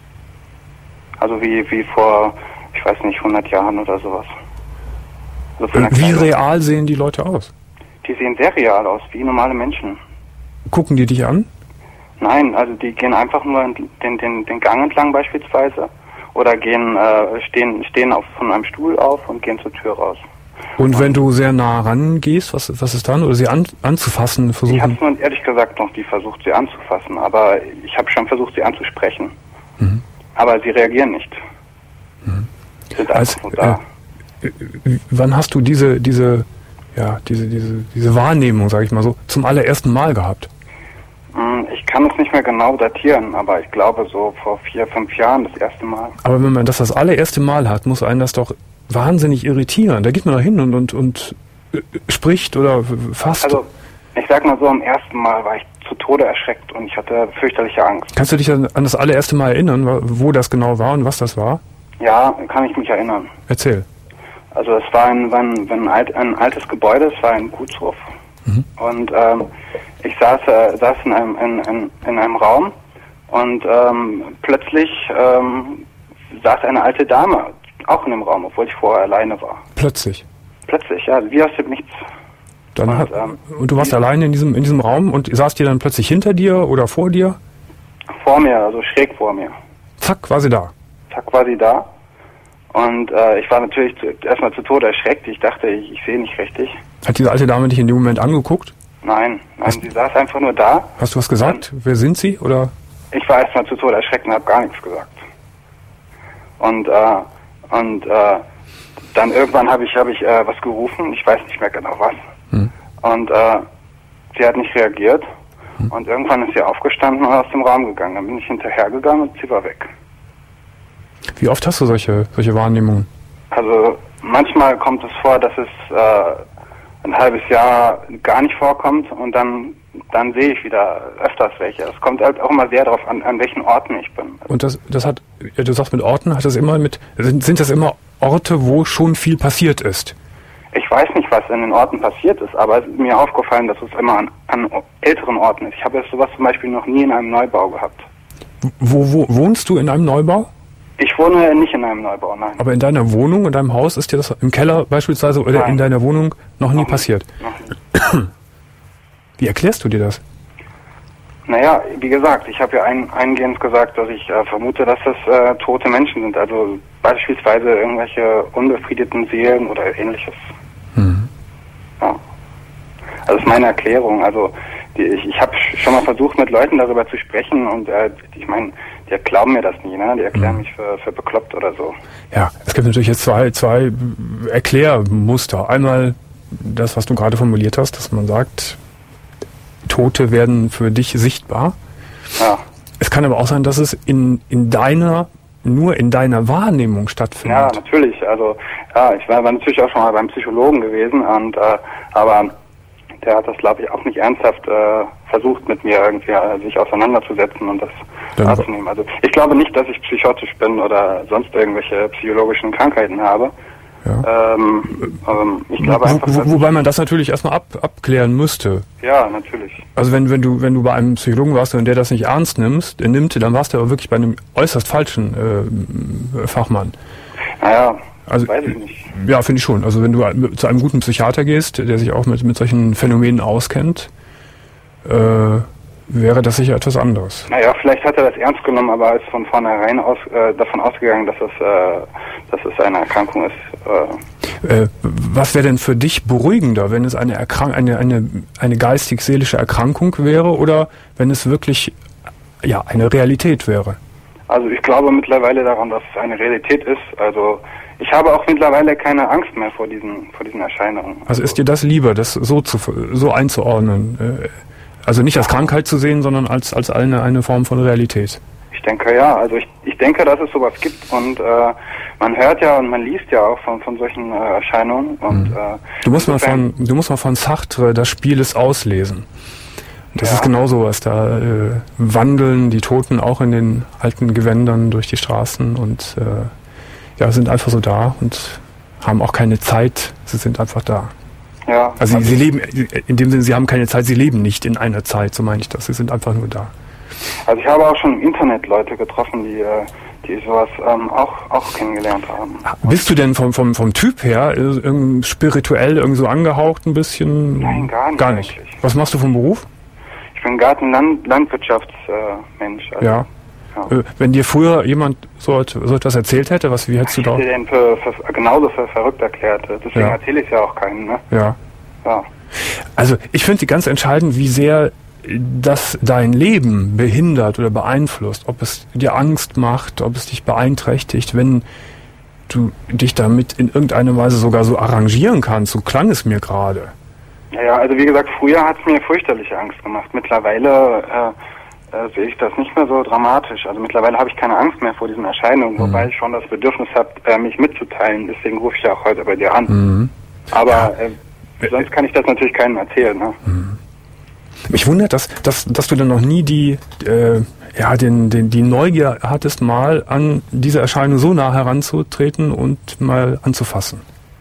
Also wie wie vor, ich weiß nicht, hundert Jahren oder sowas. Also von der Wie Kleidung. real sehen die Leute aus? Die sehen sehr real aus, wie normale Menschen. Gucken die dich an? Nein, also die gehen einfach nur den, den, den Gang entlang beispielsweise oder gehen äh, stehen stehen auf von einem Stuhl auf und gehen zur Tür raus. Und wenn du sehr nah rangehst, was, was ist dann? Oder sie an, anzufassen Ich habe versuchen? nur ehrlich gesagt noch die versucht, sie anzufassen, aber ich habe schon versucht, sie anzusprechen. Mhm. Aber sie reagieren nicht. Mhm. Sie sind Als, einfach nur da. äh, äh, wann hast du diese, diese, ja, diese, diese, diese Wahrnehmung, sage ich mal so, zum allerersten Mal gehabt? Hm, Ich kann es nicht mehr genau datieren, aber ich glaube so vor vier, fünf Jahren das erste Mal. Aber wenn man das das allererste Mal hat, muss einen das doch wahnsinnig irritieren. Da geht man doch hin und, und, und äh, spricht oder fasst. Also ich sag mal so, am ersten Mal war ich zu Tode erschreckt und ich hatte fürchterliche Angst. Kannst du dich an an das allererste Mal erinnern, wa- wo das genau war und was das war? Ja, kann ich mich erinnern. Erzähl. Also es war ein, war ein, war ein, alt, ein altes Gebäude, es war ein Gutshof. Mhm. Und ähm, ich saß, äh, saß in, einem, in, in, in einem Raum und ähm, plötzlich ähm, saß eine alte Dame auch in dem Raum, obwohl ich vorher alleine war. Plötzlich? Plötzlich, ja, wie aus dem Nichts. Dann und, hat, ähm, und du warst alleine in diesem, in diesem Raum und saß die dann plötzlich hinter dir oder vor dir? Vor mir, also schräg vor mir. Zack, war sie da. Zack, war sie da. Und äh, ich war natürlich zu, erstmal zu Tode erschreckt. Ich dachte, ich, ich sehe nicht richtig. Hat diese alte Dame dich in dem Moment angeguckt? Nein, nein, Hast, sie saß einfach nur da. Hast du was gesagt? Und wer sind sie? Oder? Ich war erstmal zu Tode erschreckt und habe gar nichts gesagt. Und, äh, und äh, dann irgendwann habe ich, hab ich äh, was gerufen. Ich weiß nicht mehr genau was. Hm. Und äh, sie hat nicht reagiert. Hm. Und irgendwann ist sie aufgestanden und aus dem Raum gegangen. Dann bin ich hinterhergegangen und sie war weg. Wie oft hast du solche, solche Wahrnehmungen? Also manchmal kommt es vor, dass es äh, ein halbes Jahr gar nicht vorkommt und dann dann sehe ich wieder öfters welche. Es kommt halt auch immer sehr darauf an, an welchen Orten ich bin. Und das das hat, ja, du sagst mit Orten, hat das immer mit, sind, sind das immer Orte, wo schon viel passiert ist? Ich weiß nicht, was in den Orten passiert ist, aber es ist mir aufgefallen, dass es immer an, an älteren Orten ist. Ich habe jetzt sowas zum Beispiel noch nie in einem Neubau gehabt. Wo, wo wohnst du in einem Neubau? Ich wohne nicht in einem Neubau, nein. Aber in deiner Wohnung, in deinem Haus, ist dir das im Keller beispielsweise oder nein. in deiner Wohnung noch nie noch passiert? Noch nie. Wie erklärst du dir das? Naja, wie gesagt, ich habe ja ein, eingehend gesagt, dass ich äh, vermute, dass das äh, tote Menschen sind. Also beispielsweise irgendwelche unbefriedeten Seelen oder ähnliches. Mhm. Ja. Also das ist meine Erklärung. Also die, ich, ich habe schon mal versucht, mit Leuten darüber zu sprechen und äh, ich meine, die glauben mir das nie, ne? Die erklären mhm. mich für, für bekloppt oder so. Ja, es gibt natürlich jetzt zwei, zwei Erklärmuster. Einmal das, was du gerade formuliert hast, dass man sagt, Tote werden für dich sichtbar. Ja. Es kann aber auch sein, dass es in, in deiner, nur in deiner Wahrnehmung stattfindet. Ja, natürlich. Also, ja, ich war, war natürlich auch schon mal beim Psychologen gewesen und, äh, aber der hat das, glaube ich, auch nicht ernsthaft äh, versucht, mit mir irgendwie äh, sich auseinanderzusetzen und das wahrzunehmen. Also, ich glaube nicht, dass ich psychotisch bin oder sonst irgendwelche psychologischen Krankheiten habe. Ja. Ähm, ähm, ich glaube Wo, einfach, wo, wobei man das natürlich erstmal ab, abklären müsste. Ja, natürlich. Also wenn, wenn du wenn du bei einem Psychologen warst und der das nicht ernst nimmst, der nimmt, dann warst du aber wirklich bei einem äußerst falschen äh, Fachmann. Naja, also, weiß ich nicht. Ja, finde ich schon. Also wenn du zu einem guten Psychiater gehst, der sich auch mit, mit solchen Phänomenen auskennt, äh, wäre das sicher etwas anderes. Naja, vielleicht hat er das ernst genommen, aber ist von vornherein aus, äh, davon ausgegangen, dass es, äh, dass es eine Erkrankung ist. Äh. Äh, was wäre denn für dich beruhigender, wenn es eine, Erkrank- eine, eine, eine geistig-seelische Erkrankung wäre oder wenn es wirklich ja, eine Realität wäre? Also ich glaube mittlerweile daran, dass es eine Realität ist. Also ich habe auch mittlerweile keine Angst mehr vor diesen, vor diesen Erscheinungen. Also ist dir das lieber, das so, zu, so einzuordnen? Äh, Also nicht als Krankheit zu sehen, sondern als als eine eine Form von Realität. Ich denke ja, also ich ich denke, dass es sowas gibt und äh, man hört ja und man liest ja auch von von solchen äh, Erscheinungen und mhm. äh, du musst mal von du musst mal von Sartre Das Spiel des Auslesen. Das ja. ist genau sowas. Da äh, wandeln die Toten auch in den alten Gewändern durch die Straßen und äh, ja sind einfach so da und haben auch keine Zeit. Sie sind einfach da. Ja, also, also sie leben, in dem Sinne, sie haben keine Zeit, sie leben nicht in einer Zeit, so meine ich das. Sie sind einfach nur da. Also ich habe auch schon im Internet Leute getroffen, die, die sowas ähm, auch, auch kennengelernt haben. Bist du denn vom, vom, vom Typ her irgendwie spirituell irgendwie so angehaucht ein bisschen? Nein, gar nicht. Gar nicht. Eigentlich. Was machst du vom Beruf? Ich bin Garten-Land- Landwirtschaftsmensch. Also, ja. ja. Wenn dir früher jemand so, so etwas erzählt hätte, was, wie hättest du da? Ich hätte den für, für, genauso für verrückt erklärt. Deswegen ja. erzähle ich es ja auch keinen, ne? Ja. Ja. Also ich finde ganz entscheidend, wie sehr das dein Leben behindert oder beeinflusst, ob es dir Angst macht, ob es dich beeinträchtigt, wenn du dich damit in irgendeiner Weise sogar so arrangieren kannst. So klang es mir gerade. Ja, ja, also wie gesagt, früher hat es mir fürchterliche Angst gemacht. Mittlerweile äh, äh, sehe ich das nicht mehr so dramatisch. Also mittlerweile habe ich keine Angst mehr vor diesen Erscheinungen, mhm. wobei ich schon das Bedürfnis habe, äh, mich mitzuteilen. Deswegen rufe ich ja auch heute bei dir an. Mhm. Aber ja. äh, sonst kann ich das natürlich keinem erzählen. Ne? Mhm. Mich wundert, dass, dass, dass du dann noch nie die, äh, ja, den, den, die Neugier hattest, mal an diese Erscheinung so nah heranzutreten und mal anzufassen.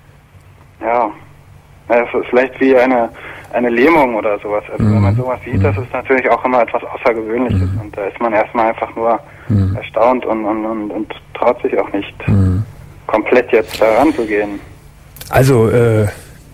Ja, ja, das ist vielleicht wie eine, eine Lähmung oder sowas. Also mhm. wenn man sowas sieht, das ist natürlich auch immer etwas Außergewöhnliches. Mhm. Und da ist man erstmal einfach nur mhm. erstaunt und, und, und, und traut sich auch nicht, mhm. komplett jetzt da ranzugehen? Also, äh,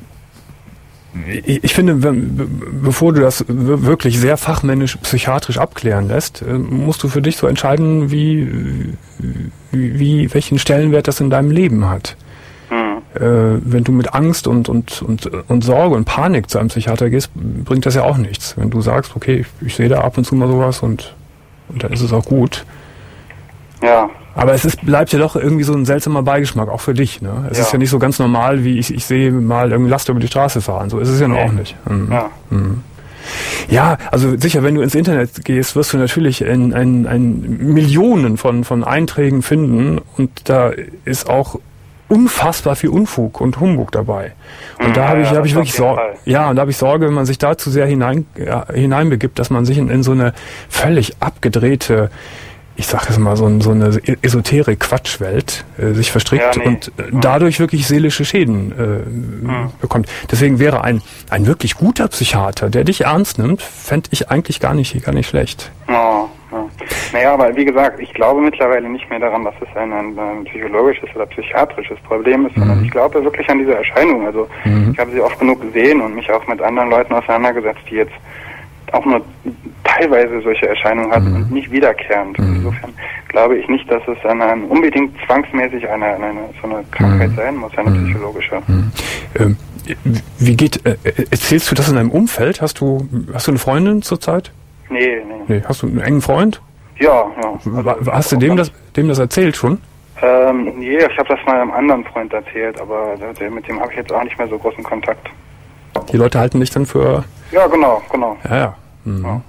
ich, ich finde, wenn, be, bevor du das wirklich sehr fachmännisch, psychiatrisch abklären lässt, äh, musst du für dich so entscheiden, wie, wie, wie welchen Stellenwert das in deinem Leben hat. Hm. Äh, wenn du mit Angst und, und, und, und Sorge und Panik zu einem Psychiater gehst, bringt das ja auch nichts. Wenn du sagst, okay, ich, ich sehe da ab und zu mal sowas und, und dann ist es auch gut. Ja. Aber es ist, bleibt ja doch irgendwie so ein seltsamer Beigeschmack, auch für dich. Ne? Es ja. ist ja nicht so ganz normal, wie ich, ich sehe mal irgendein Laster über die Straße fahren. So ist es ja noch nee. auch nicht. Mhm. Ja. Mhm. Ja, also sicher, wenn du ins Internet gehst, wirst du natürlich in, in, in Millionen von, von Einträgen finden und da ist auch unfassbar viel Unfug und Humbug dabei. Und mhm, da habe ich, ja, hab ich wirklich Sorge. Ja, und da habe ich Sorge, wenn man sich da zu sehr hinein, ja, hineinbegibt, dass man sich in, in so eine völlig abgedrehte, ich sage jetzt mal, so, so eine Esoterik-Quatschwelt äh, sich verstrickt ja, nee. und äh, dadurch wirklich seelische Schäden äh, mhm. bekommt. Deswegen wäre ein, ein wirklich guter Psychiater, der dich ernst nimmt, fände ich eigentlich gar nicht, gar nicht schlecht. Oh, ja. Naja, aber wie gesagt, ich glaube mittlerweile nicht mehr daran, dass es ein, ein, ein psychologisches oder psychiatrisches Problem ist, mhm. sondern ich glaube wirklich an diese Erscheinung. Also mhm. ich habe sie oft genug gesehen und mich auch mit anderen Leuten auseinandergesetzt, die jetzt auch nur teilweise solche Erscheinungen hatten mhm. und nicht wiederkehrend. Mhm. Insofern glaube ich nicht, dass es eine, eine unbedingt zwangsmäßig eine, eine, so eine Krankheit mhm. sein muss, eine mhm. psychologische. Mhm. Ähm, wie geht, äh, erzählst du das in deinem Umfeld? Hast du, hast du eine Freundin zurzeit? Nee, nee. nee. Hast du einen engen Freund? Ja, ja. Also, hast du dem das, dem das erzählt schon? Ähm, nee, ich habe das mal einem anderen Freund erzählt, aber mit dem habe ich jetzt auch nicht mehr so großen Kontakt. Die Leute halten dich dann für... Ja, genau, genau. Ja, ja. Mhm. Ja.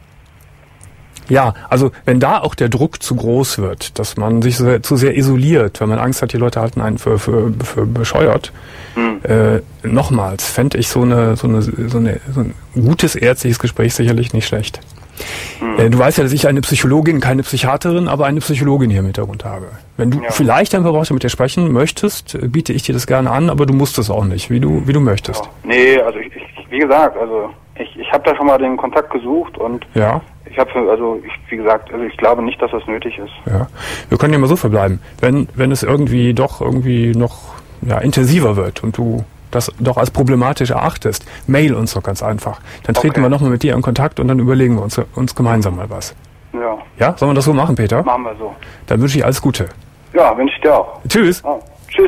Ja, also wenn da auch der Druck zu groß wird, dass man sich so, zu sehr isoliert, wenn man Angst hat, die Leute halten einen für, für, für bescheuert, mhm. äh, nochmals fände ich so eine, so eine, so eine, so ein gutes ärztliches Gespräch sicherlich nicht schlecht. Mhm. Äh, du weißt ja, dass ich eine Psychologin, keine Psychiaterin, aber eine Psychologin hier im Hintergrund habe. Wenn du ja. vielleicht ein paar Worte mit dir sprechen möchtest, biete ich dir das gerne an, aber du musst es auch nicht, wie du, wie du möchtest. Ja. Nee, also ich, ich, wie gesagt, also ich, ich habe da schon mal den Kontakt gesucht und ja. ich habe, also ich, wie gesagt, also ich glaube nicht, dass das nötig ist. Ja, wir können ja mal so verbleiben. Wenn, wenn es irgendwie doch irgendwie noch ja, intensiver wird und du das doch als problematisch erachtest, mail uns doch ganz einfach. Dann treten okay. wir nochmal mit dir in Kontakt und dann überlegen wir uns, uns gemeinsam mal was. Ja. Ja, sollen wir das so machen, Peter? Machen wir so. Dann wünsche ich alles Gute. Ja, wünsche ich dir auch. Tschüss. Oh, tschüss.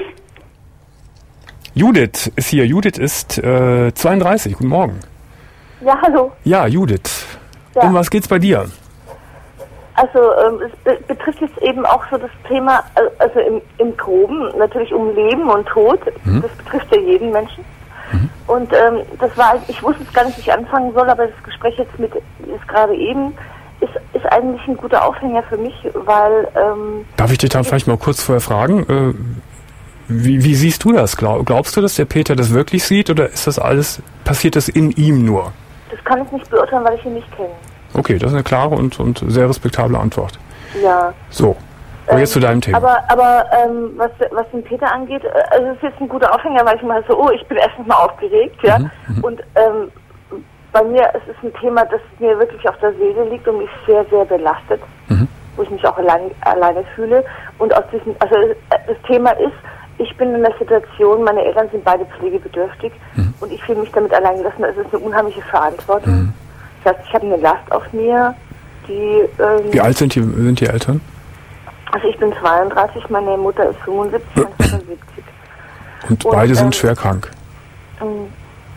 Judith ist hier. Judith ist äh, zweiunddreißig. Guten Morgen. Ja, hallo. Ja, Judith. Ja. Um was geht's bei dir? Also ähm, es be- betrifft jetzt eben auch so das Thema, äh, also im, im Groben natürlich um Leben und Tod. Mhm. Das betrifft ja jeden Menschen. Mhm. Und ähm, das war, ich wusste jetzt gar nicht, wie ich anfangen soll, aber das Gespräch jetzt mit jetzt gerade eben ist, ist eigentlich ein guter Aufhänger für mich, weil... Ähm, Darf ich dich dann vielleicht mal kurz vorher fragen? Äh, wie, wie siehst du das? Glaub, glaubst du, dass der Peter das wirklich sieht oder ist das alles, passiert das in ihm nur? Das kann ich nicht beurteilen, weil ich ihn nicht kenne. Okay, das ist eine klare und, und sehr respektable Antwort. Ja. So, aber ähm, jetzt zu deinem Thema. Aber, aber ähm, was, was den Peter angeht, also es ist jetzt ein guter Aufhänger, weil ich mal so, oh, ich bin erstens mal aufgeregt, ja. Mhm, und ähm, bei mir es ist ein Thema, das mir wirklich auf der Seele liegt und mich sehr, sehr belastet, mhm. wo ich mich auch allein, alleine fühle. Und aus diesem, also das Thema ist, ich bin in der Situation, meine Eltern sind beide pflegebedürftig mhm. und ich fühle mich damit allein gelassen. Es ist eine unheimliche Verantwortung. Mhm. Das heißt, ich habe eine Last auf mir, die... Ähm, Wie alt sind die, sind die Eltern? Also ich bin zweiunddreißig, meine Mutter ist fünfundsiebzig, meine Vater siebzig. Und, und beide ähm, sind schwer krank? Ähm,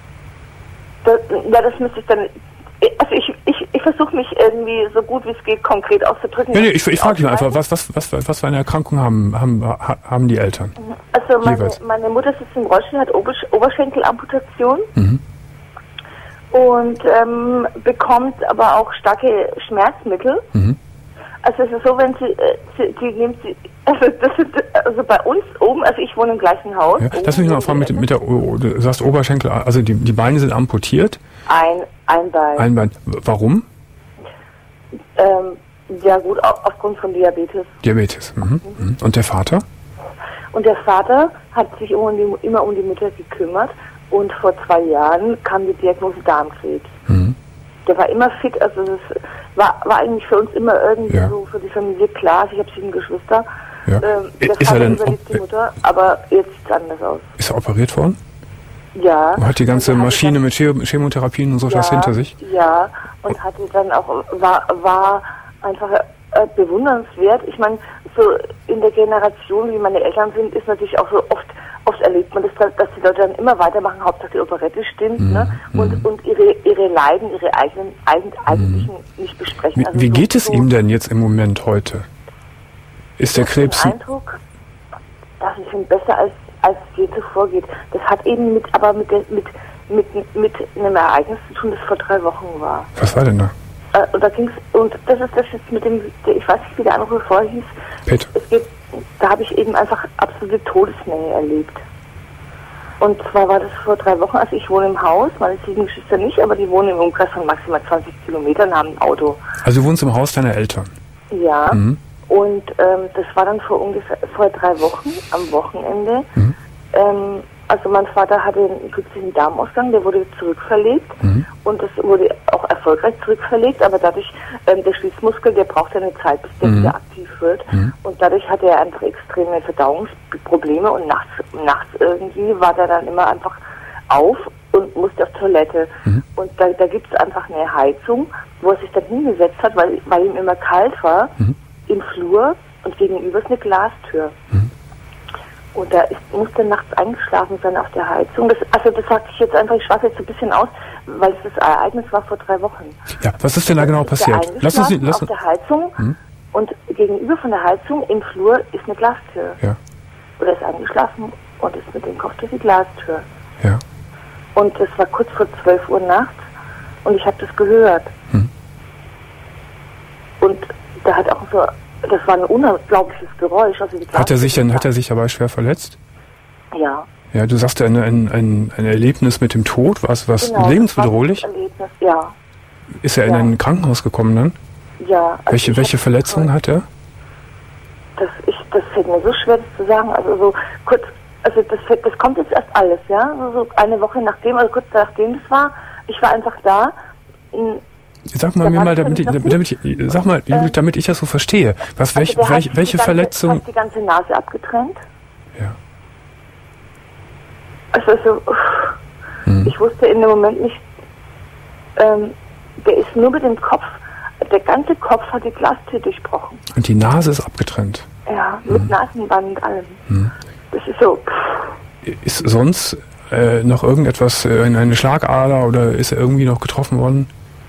das, ja, das müsste ich dann... Also ich, ich, ich versuche mich irgendwie so gut wie es geht konkret auszudrücken. Nee, nee, ich, ich frage dich einfach, was, was, was, was für eine Erkrankung haben, haben, haben die Eltern? Also meine, meine Mutter sitzt im Rollstuhl, hat Obersch- Oberschenkelamputation mhm. und ähm, bekommt aber auch starke Schmerzmittel. Mhm. Also es ist so, wenn sie, sie, sie nimmt sie, also das ist also bei uns oben, also ich wohne im gleichen Haus. Ja, lass mich mal fragen, mit, mit der, du sagst Oberschenkel, also die, die Beine sind amputiert? Ein, ein Bein. Ein Bein. Warum? Ähm, ja gut, auf, aufgrund von Diabetes. Diabetes. Mhm. Mhm. Und der Vater? Und der Vater hat sich um die, immer um die Mutter gekümmert und vor zwei Jahren kam die Diagnose Darmkrebs. Mhm. Der war immer fit, also das war, war eigentlich für uns immer irgendwie ja. so für die Familie klar. Also ich habe sieben Geschwister Ja. Ähm, der ist Vater er denn überlebt op- die Mutter, aber jetzt sieht es anders aus. Ist er operiert worden? Ja. Und hat die ganze Und er hatte Maschine dann- mit Chem- Chemotherapien und so was ja, hinter sich? Ja, und hatte dann auch, war, war einfach äh, bewundernswert. Ich meine, so in der Generation, wie meine Eltern sind, ist natürlich auch so oft, oft erlebt man das, dass die Leute dann immer weitermachen, Hauptsache die Operette stimmt, Mhm. ne? Und, und ihre, ihre Leiden, ihre eigenen, eigen, eigentlichen nicht besprechen. Wie, Also wie so- geht es so, ihm denn jetzt im Moment heute? Ist der Ich habe Krebs... den Eindruck, dass es ihm besser als, als je zuvor geht. Das hat eben mit, aber mit, der, mit, mit, mit einem Ereignis zu tun, das vor drei Wochen war. Was war denn da? Äh, und da ging's, und das ist das jetzt mit dem, der, ich weiß nicht, wie der Anruf vorher hieß. Peter. Es geht, da habe ich eben einfach absolute Todesnähe erlebt. Und zwar war das vor drei Wochen, also ich wohne im Haus, meine sieben Geschwister nicht, aber die wohnen im Umkreis von maximal zwanzig Kilometern, haben ein Auto. Also du wohnst im Haus deiner Eltern? Ja. Mhm. Und ähm, das war dann vor ungefähr vor drei Wochen, am Wochenende. Mhm. Ähm, also mein Vater hatte einen künstlichen Darmausgang, der wurde zurückverlegt Mhm. und das wurde auch erfolgreich zurückverlegt, aber dadurch, ähm, der Schließmuskel, der braucht ja eine Zeit, bis der Mhm. wieder aktiv wird. Mhm. Und dadurch hatte er einfach extreme Verdauungsprobleme und nachts, nachts irgendwie war der dann immer einfach auf und musste auf Toilette. Mhm. Und da, da gibt es einfach eine Heizung, wo er sich dann hingesetzt hat, weil, weil ihm immer kalt war, Mhm. im Flur und gegenüber ist eine Glastür. Mhm. Und da ist, musste nachts eingeschlafen sein auf der Heizung. Das, also das sage ich jetzt einfach, ich schweife jetzt so ein bisschen aus, weil es das Ereignis war vor drei Wochen. Ja, was ist denn da genau Ist der passiert? Lass uns eingeschlafen lass, auf der Heizung Hm? und gegenüber von der Heizung im Flur ist eine Glastür. Ja, Oder ist eingeschlafen und ist mit dem Kopf durch die Glastür. ja. Und das war kurz vor zwölf Uhr nachts und ich habe das gehört. Hm. Und da hat auch so, das war ein unglaubliches Geräusch. Also die Hat er sich Glastür- denn, hat er sich dabei schwer verletzt? Ja. Ja, du sagst ein, ein, ein, ein Erlebnis mit dem Tod, was, was Genau, lebensbedrohlich? das war ein Erlebnis, ja. Ist er in Ja. ein Krankenhaus gekommen dann? Ja. Also Welche, ich welche hab- Verletzungen hat er? Das, ich, das fällt mir so schwer, das zu sagen. Also so kurz, also das, fällt- das kommt jetzt erst alles, ja. Also so eine Woche nachdem, also kurz nachdem das war, ich war einfach da. m, Sag mal Da mir war mal, ich damit ich, noch damit ich, sag mal, Äh, damit ich das so verstehe. Was, welch, also der welch, hat welche die ganze, Verletzung? hat die ganze Nase abgetrennt. Ja. Also so, uff, Mhm. ich wusste in dem Moment nicht, ähm, der ist nur mit dem Kopf, der ganze Kopf hat die Glastür durchbrochen. Und die Nase ist abgetrennt. Ja, mit Nasenband und allem. Mhm. Das ist so, pff, Ist sonst äh, noch irgendetwas, äh, eine Schlagader oder ist er irgendwie noch getroffen worden?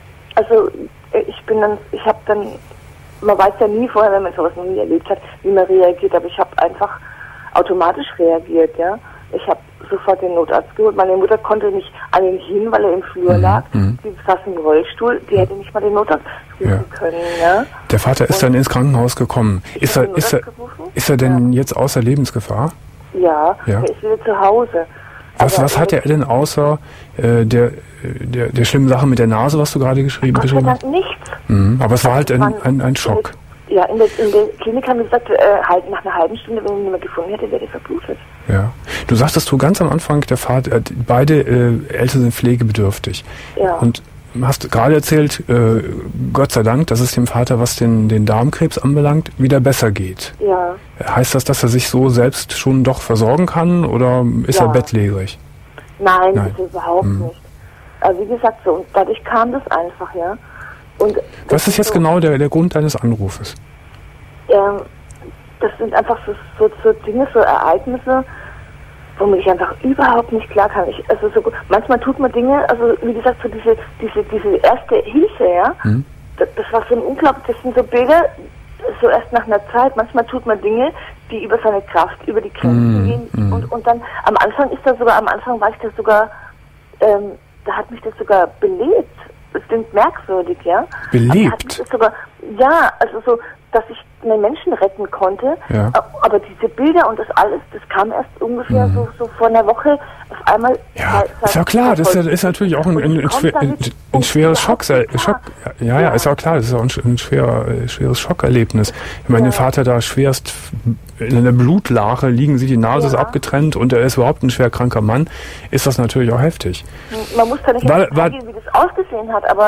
also äh, ich bin dann, ich habe dann, man weiß ja nie vorher, wenn man sowas noch nie erlebt hat, wie man reagiert, aber ich habe einfach automatisch reagiert, ja. Ich habe sofort den Notarzt geholt. Meine Mutter konnte nicht an ihn hin, weil er im Flur Mhm, lag. mhm. Die saß im Rollstuhl, die hätte nicht mal den Notarzt rufen Ja. können, ja. Der Vater ist Und dann ins Krankenhaus gekommen. Ist hab er, den ist er, Notarzt gerufen. ist er denn jetzt außer Lebensgefahr? Ja, Ja. er ist wieder zu Hause. Was, Aber was hat er denn außer äh, der, der, der schlimmen Sache mit der Nase, was du gerade geschrieben, Gott sei beschrieben hast? Dank nichts. Mhm. Aber es war halt Es ein, waren- ein, ein Schock. Ja, in der, in der Klinik haben wir gesagt, äh, halt nach einer halben Stunde, wenn ihn niemand gefunden hätte, wäre er verblutet. Ja. Du sagtest du ganz am Anfang, der Vater, äh, beide äh, Eltern sind pflegebedürftig. Ja. Und hast gerade erzählt, äh, Gott sei Dank, dass es dem Vater, was den, den Darmkrebs anbelangt, wieder besser geht. Ja. Heißt das, dass er sich so selbst schon doch versorgen kann oder ist Ja. er bettlägerig? Nein, Nein. das ist überhaupt Mhm. nicht. Aber wie gesagt, so, und dadurch kam das einfach, ja. Und das Was ist jetzt so, genau der, der Grund deines Anrufes? Ähm, das sind einfach so, so, so Dinge, so Ereignisse, womit ich einfach überhaupt nicht klar kann. Ich, also so, manchmal tut man Dinge, also wie gesagt, so diese, diese, diese erste Hilfe, ja, Hm? das, das war so ein unglaublich, das sind so Bilder, so erst nach einer Zeit, manchmal tut man Dinge, die über seine Kraft, über die Grenzen Mm, gehen. mm. Und, und dann am Anfang ist das sogar, am Anfang war ich das sogar, ähm, da hat mich das sogar belebt. Das klingt merkwürdig, ja. Belebt? Aber hat mich das sogar, ja, also so, dass ich einen Menschen retten konnte. Ja. Aber diese Bilder und das alles, das kam erst ungefähr Mhm. so, so vor einer Woche auf einmal. Ja, seit- ist ja klar, das ist, ja, ist natürlich auch ein, Und ein, ich ein, komm schwer, ein, damit ein schweres Schock, überhaupt nicht Schock. klar. Ja, ja, Ja. ist auch klar, das ist auch ein, sch- ein schwerer, äh, schweres Schockerlebnis. Ich meine, Ja. der Vater da schwerst in einer Blutlache liegen sie, die Nase ist Ja. abgetrennt und er ist überhaupt ein schwer kranker Mann, ist das natürlich auch heftig. Man muss da nicht War- ins war- Detail gehen, wie das ausgesehen hat, aber,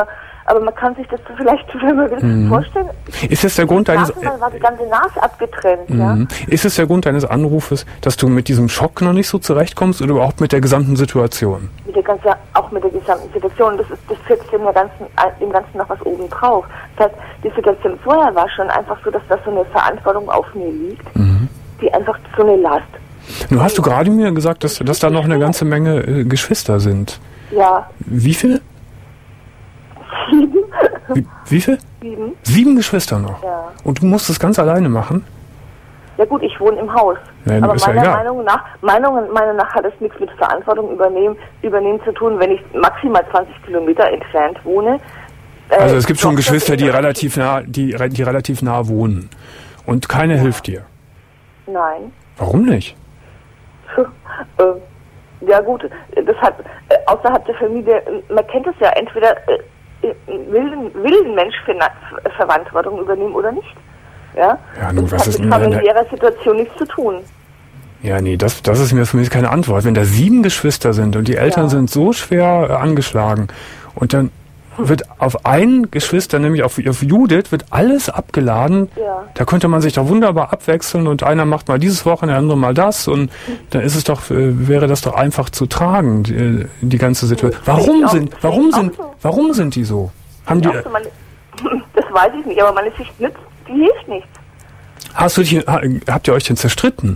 aber man kann sich das so vielleicht mhm. vorstellen. Ist das der Grund deines... Dann war die ganze Nase abgetrennt, mhm. ja. Ist es der Grund deines Anrufes, dass du mit diesem Schock noch nicht so zurechtkommst oder überhaupt mit der gesamten Situation? Mit der ganzen, auch mit der gesamten Situation. Das, ist, das setzt dem, ganzen, dem Ganzen noch was oben drauf. Das heißt, die Situation vorher war schon einfach so, dass da so eine Verantwortung auf mir liegt, mhm. die einfach so eine Last. Nun hast du gerade mir gesagt, dass, dass da noch eine ganze Menge äh, Geschwister sind. Ja. Wie viele? Sieben. Wie, wie viel? Sieben. Sieben Geschwister noch? Ja. Und du musst das ganz alleine machen? Ja gut, ich wohne im Haus. Nein, aber ist meiner ja Meinung nach, meiner Meinung nach hat es nichts mit Verantwortung übernehmen, übernehmen zu tun, wenn ich maximal zwanzig Kilometer entfernt wohne. Äh, also es gibt schon Geschwister, die relativ nah, die, die relativ nah wohnen. Und keine ja. hilft dir? Nein. Warum nicht? äh, ja gut, das hat äh, außerhalb der Familie, man kennt es ja, entweder äh, will, will ein Mensch Ver Verantwortung übernehmen oder nicht. Ja, ja nun, das was hat ist mit familiärer Situation nichts zu tun. Ja, nee, das, das ist mir für mich keine Antwort. Wenn da sieben Geschwister sind und die Eltern ja. sind so schwer äh, angeschlagen und dann wird auf einen Geschwister, nämlich auf, auf Judith, wird alles abgeladen. Ja. Da könnte man sich doch wunderbar abwechseln und einer macht mal dieses Wochenende, der andere mal das und dann ist es doch, äh, wäre das doch einfach zu tragen, die, die ganze Situation. Warum sind, warum sind, warum sind die so? Haben die? So, meine, das weiß ich nicht, aber meine Sicht nützt, die hilft nichts. Hast du dich, habt ihr euch denn zerstritten?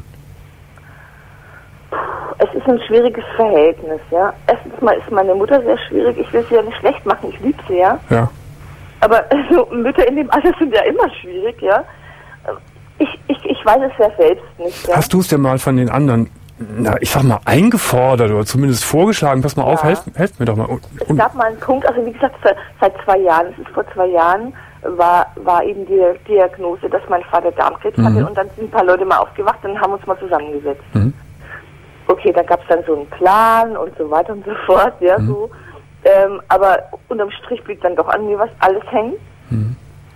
Es ist ein schwieriges Verhältnis, ja. Erstens mal ist meine Mutter sehr schwierig. Ich will sie ja nicht schlecht machen, ich liebe sie, ja. Ja. Aber also, Mütter in dem Alter sind ja immer schwierig, ja. Ich, ich, ich weiß es ja selbst nicht, ja. Hast du es denn mal von den anderen, na, ich sag mal, eingefordert oder zumindest vorgeschlagen? Pass mal ja. auf, helft, helft mir doch mal. Und, es gab mal einen Punkt, also wie gesagt, seit zwei Jahren, es ist vor zwei Jahren, war, war eben die Diagnose, dass mein Vater Darmkrebs mhm. hatte und dann sind ein paar Leute mal aufgewacht und haben uns mal zusammengesetzt. Mhm. Okay, da gab es dann so einen Plan und so weiter und so fort, ja, mhm. so. Ähm, aber unterm Strich blieb dann doch an mir was alles hängen. Mhm.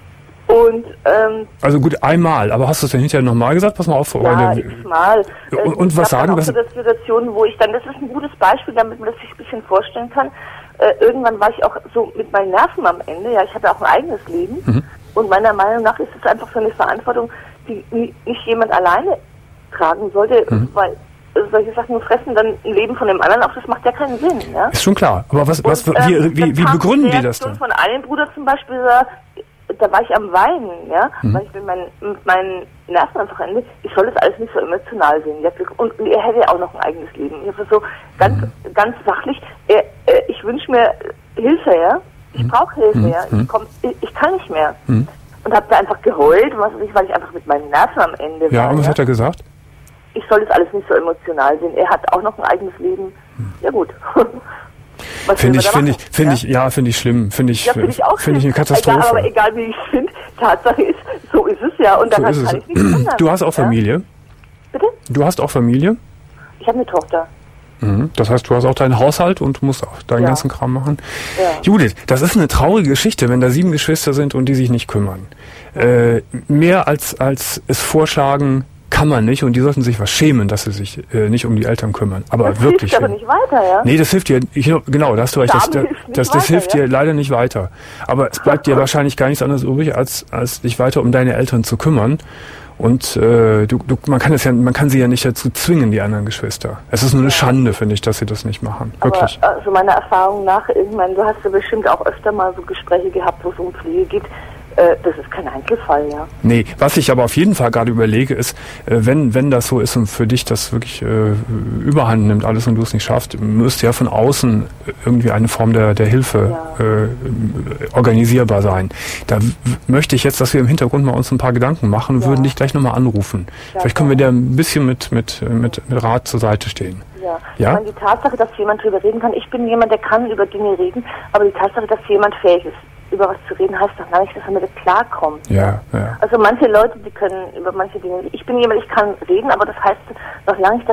Und, ähm, also gut, einmal, aber hast du es denn hinterher nochmal gesagt? Pass mal auf. Ja, x-mal. Und, und, und was sagen? Das so Situationen, wo ich dann, das ist ein gutes Beispiel, damit man das sich ein bisschen vorstellen kann. Äh, irgendwann war ich auch so mit meinen Nerven am Ende, ja, ich hatte auch ein eigenes Leben. Mhm. Und meiner Meinung nach ist es einfach so eine Verantwortung, die nicht jemand alleine tragen sollte, mhm. weil solche Sachen nur fressen dann ein Leben von dem anderen auf, das macht ja keinen Sinn, ja? Ist schon klar. Aber was, was, und, wie, ähm, wie, wie begründen die das denn? Von einem Bruder zum Beispiel, da, da war ich am Weinen, ja, mhm. weil ich mit meinen, mit meinen Nerven einfach ende, ich soll das alles nicht so emotional sehen, ja? Und, und er hätte ja auch noch ein eigenes Leben. Ich habe so ganz, mhm. ganz sachlich, äh, äh, ich wünsche mir Hilfe, ja? Ich mhm. brauche Hilfe, mhm. ja? Ich, komm, ich, ich kann nicht mehr. Mhm. Und habe da einfach geheult, was weiß ich, weil ich einfach mit meinen Nerven am Ende ja, war. Ja, und was ja? hat er gesagt? Ich soll das alles nicht so emotional sehen. Er hat auch noch ein eigenes Leben. Hm. Ja gut. Finde ich, finde ich, finde ich, ja, finde ich schlimm. Finde ich, ja, finde ich auch finde ich eine Katastrophe. Egal, aber egal wie ich es finde, Tatsache ist, so ist es ja. Und dann so kann ich nichts ändern. Du hast auch Familie? Ja? Bitte? Du hast auch Familie? Ich habe eine Tochter. Mhm. Das heißt, du hast auch deinen Haushalt und musst auch deinen ja. ganzen Kram machen. Ja. Judith, das ist eine traurige Geschichte, wenn da sieben Geschwister sind und die sich nicht kümmern. Äh, mehr als, als es vorschlagen kann man nicht und die sollten sich was schämen, dass sie sich äh, nicht um die Eltern kümmern. Aber das wirklich. hilft aber nicht weiter, ja? Nee, das hilft dir, ich, genau, da hast du recht, das, das, das, das weiter, hilft ja? dir leider nicht weiter. Aber es bleibt dir wahrscheinlich gar nichts anderes übrig, als, als dich weiter um deine Eltern zu kümmern. Und äh, du, du, man kann es ja, man kann sie ja nicht dazu zwingen, die anderen Geschwister. Es ist nur eine Schande, finde ich, dass sie das nicht machen. Wirklich. Aber also meiner Erfahrung nach, ich meine, du hast ja bestimmt auch öfter mal so Gespräche gehabt, wo es um Pflege geht. Das ist kein Einzelfall, ja. Nee, was ich aber auf jeden Fall gerade überlege, ist, wenn wenn das so ist und für dich das wirklich äh, überhand nimmt alles und du es nicht schaffst, müsste ja von außen irgendwie eine Form der, der Hilfe ja. äh, organisierbar sein. Da w- möchte ich jetzt, dass wir im Hintergrund mal uns ein paar Gedanken machen und ja. würden dich gleich nochmal anrufen. Ja, Vielleicht können wir dir ein bisschen mit, mit, mit, mit Rat zur Seite stehen. Ja. ja? Ich meine, die Tatsache, dass jemand drüber reden kann, ich bin jemand, der kann über Dinge reden, aber die Tatsache, dass jemand fähig ist, über was zu reden, heißt doch gar nicht, dass er damit klarkommt. Ja, ja. Also manche Leute, die können über manche Dinge, ich bin jemand, ich kann reden, aber das heißt noch lange nicht, dass ja. ich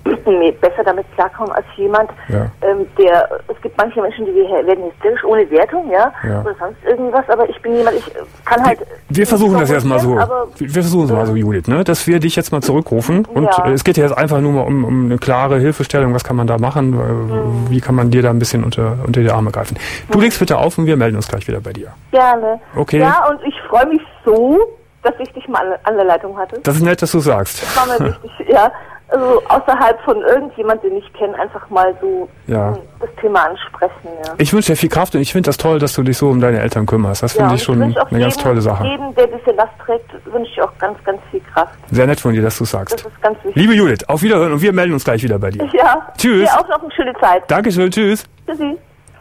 nee, besser damit klarkommen als jemand, Ja. ähm, der, es gibt manche Menschen, die werden hysterisch ohne Wertung, ja, Ja. oder sonst irgendwas, aber ich bin jemand, ich kann halt... Wir versuchen das erstmal so. Aber, Wir wir versuchen es mal so, Judith, ne? Dass wir dich jetzt mal zurückrufen. Und Ja. äh, es geht ja jetzt einfach nur mal um, um eine klare Hilfestellung. Was kann man da machen? Mhm. Wie kann man dir da ein bisschen unter, unter die Arme greifen? Du legst bitte auf und wir melden uns gleich wieder bei dir. gerne. Okay. Ja, und ich freue mich so, dass ich dich mal an der Leitung hatte. Das ist nett, dass du sagst. Das war mir wichtig, ja. Also außerhalb von irgendjemand, den ich kenne, einfach mal so Ja. mh, das Thema ansprechen, ja. Ich wünsche dir viel Kraft und ich finde das toll, dass du dich so um deine Eltern kümmerst. Das ja, finde und ich schon wünsche auch eine ganz jedem, tolle Sache. jedem, der diese Last trägt, wünsche ich auch ganz, ganz viel Kraft. Sehr nett von dir, dass du es Das sagst. ist ganz wichtig. Liebe Judith, auf Wiederhören und wir melden uns gleich wieder bei dir. Ja. Tschüss. Dir auch noch eine schöne Zeit. Dankeschön, tschüss. Tschüssi.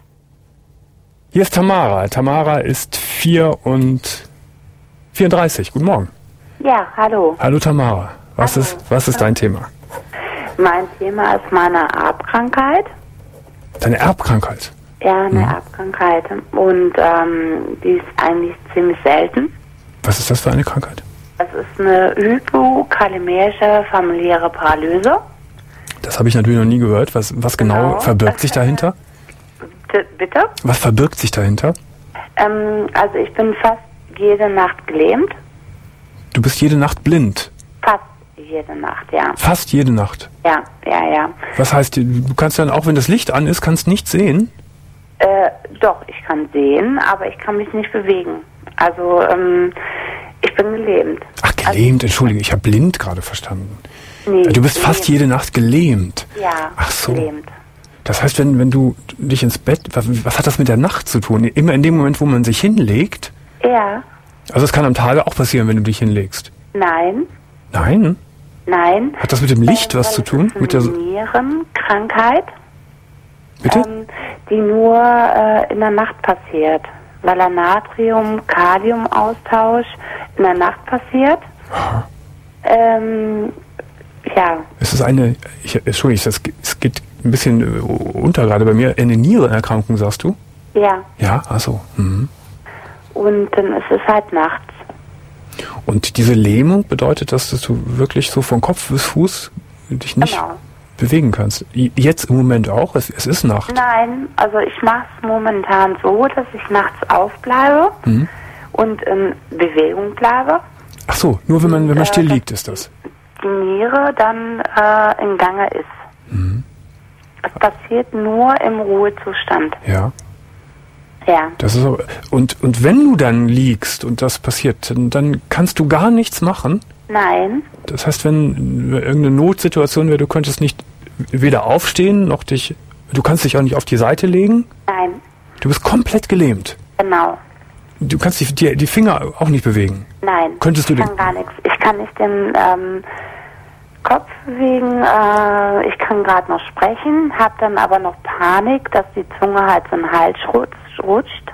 Hier ist Tamara. Tamara ist vier und vierunddreißig. Guten Morgen. Ja, hallo. Hallo Tamara. Was Hallo. ist, was ist dein Thema? Mein Thema ist meine Erbkrankheit. Deine Erbkrankheit. Ja, eine Mhm. Erbkrankheit. Und ähm, die ist eigentlich ziemlich selten. Was ist das für eine Krankheit? Es ist eine hypokalimäische familiäre Paralyse. Das habe ich natürlich noch nie gehört. Was, was genau, Genau. verbirgt sich dahinter? D bitte? Was verbirgt sich dahinter? Ähm, also ich bin fast jede Nacht gelähmt. Du bist jede Nacht blind. Fast jede Nacht, ja. Fast jede Nacht. Ja, ja, ja. Was heißt, du kannst dann, auch wenn das Licht an ist, kannst nichts sehen? Äh, doch, ich kann sehen, aber ich kann mich nicht bewegen. Also, ähm, ich bin gelähmt. Ach, gelähmt, entschuldige, ich habe blind gerade verstanden. Nee, Du bist fast gelähmt. jede Nacht gelähmt. Ja, Ach so. gelähmt. Das heißt, wenn, wenn du dich ins Bett, was, was hat das mit der Nacht zu tun? Immer in dem Moment, wo man sich hinlegt? Ja, Also es kann am Tage auch passieren, wenn du dich hinlegst. nein, Nein? nein. Hat das mit dem Licht Ähm, was weil zu es tun? ist Mit der, eine Nierenkrankheit, bitte? ähm, die nur äh, in der Nacht passiert. Weil der Natrium-Kalium-Austausch in der Nacht passiert. Ähm, ja, Es ist eine, ich, Entschuldigung, das, es geht ein bisschen äh, unter gerade bei mir, eine Nierenerkrankung, sagst du? ja. Ja, ach so. Mhm. Und dann ist es halt nachts. Und diese Lähmung bedeutet das, dass du wirklich so von Kopf bis Fuß dich nicht Genau. bewegen kannst. I- Jetzt im Moment auch? Es, es ist Nacht. Nein, also ich mache es momentan so, dass ich nachts aufbleibe Mhm. und in Bewegung bleibe. Ach so, nur wenn man, wenn man Äh, still das- liegt, ist das. Die Niere dann äh, in Gange ist. Mhm. Es passiert nur im Ruhezustand. Ja. Ja, Das ist aber, und, und wenn du dann liegst und das passiert, dann, dann kannst du gar nichts machen. nein, Das heißt, wenn irgendeine Notsituation wäre, du könntest nicht weder aufstehen, noch dich, du kannst dich auch nicht auf die Seite legen. nein, Du bist komplett gelähmt. genau, Du kannst die, die, die Finger auch nicht bewegen. nein. Könntest du ich den- kann gar nichts. Ich kann nicht den ähm, Kopf bewegen, äh, ich kann gerade noch sprechen, habe dann aber noch Panik, dass die Zunge halt so in den Hals rutscht. rutscht.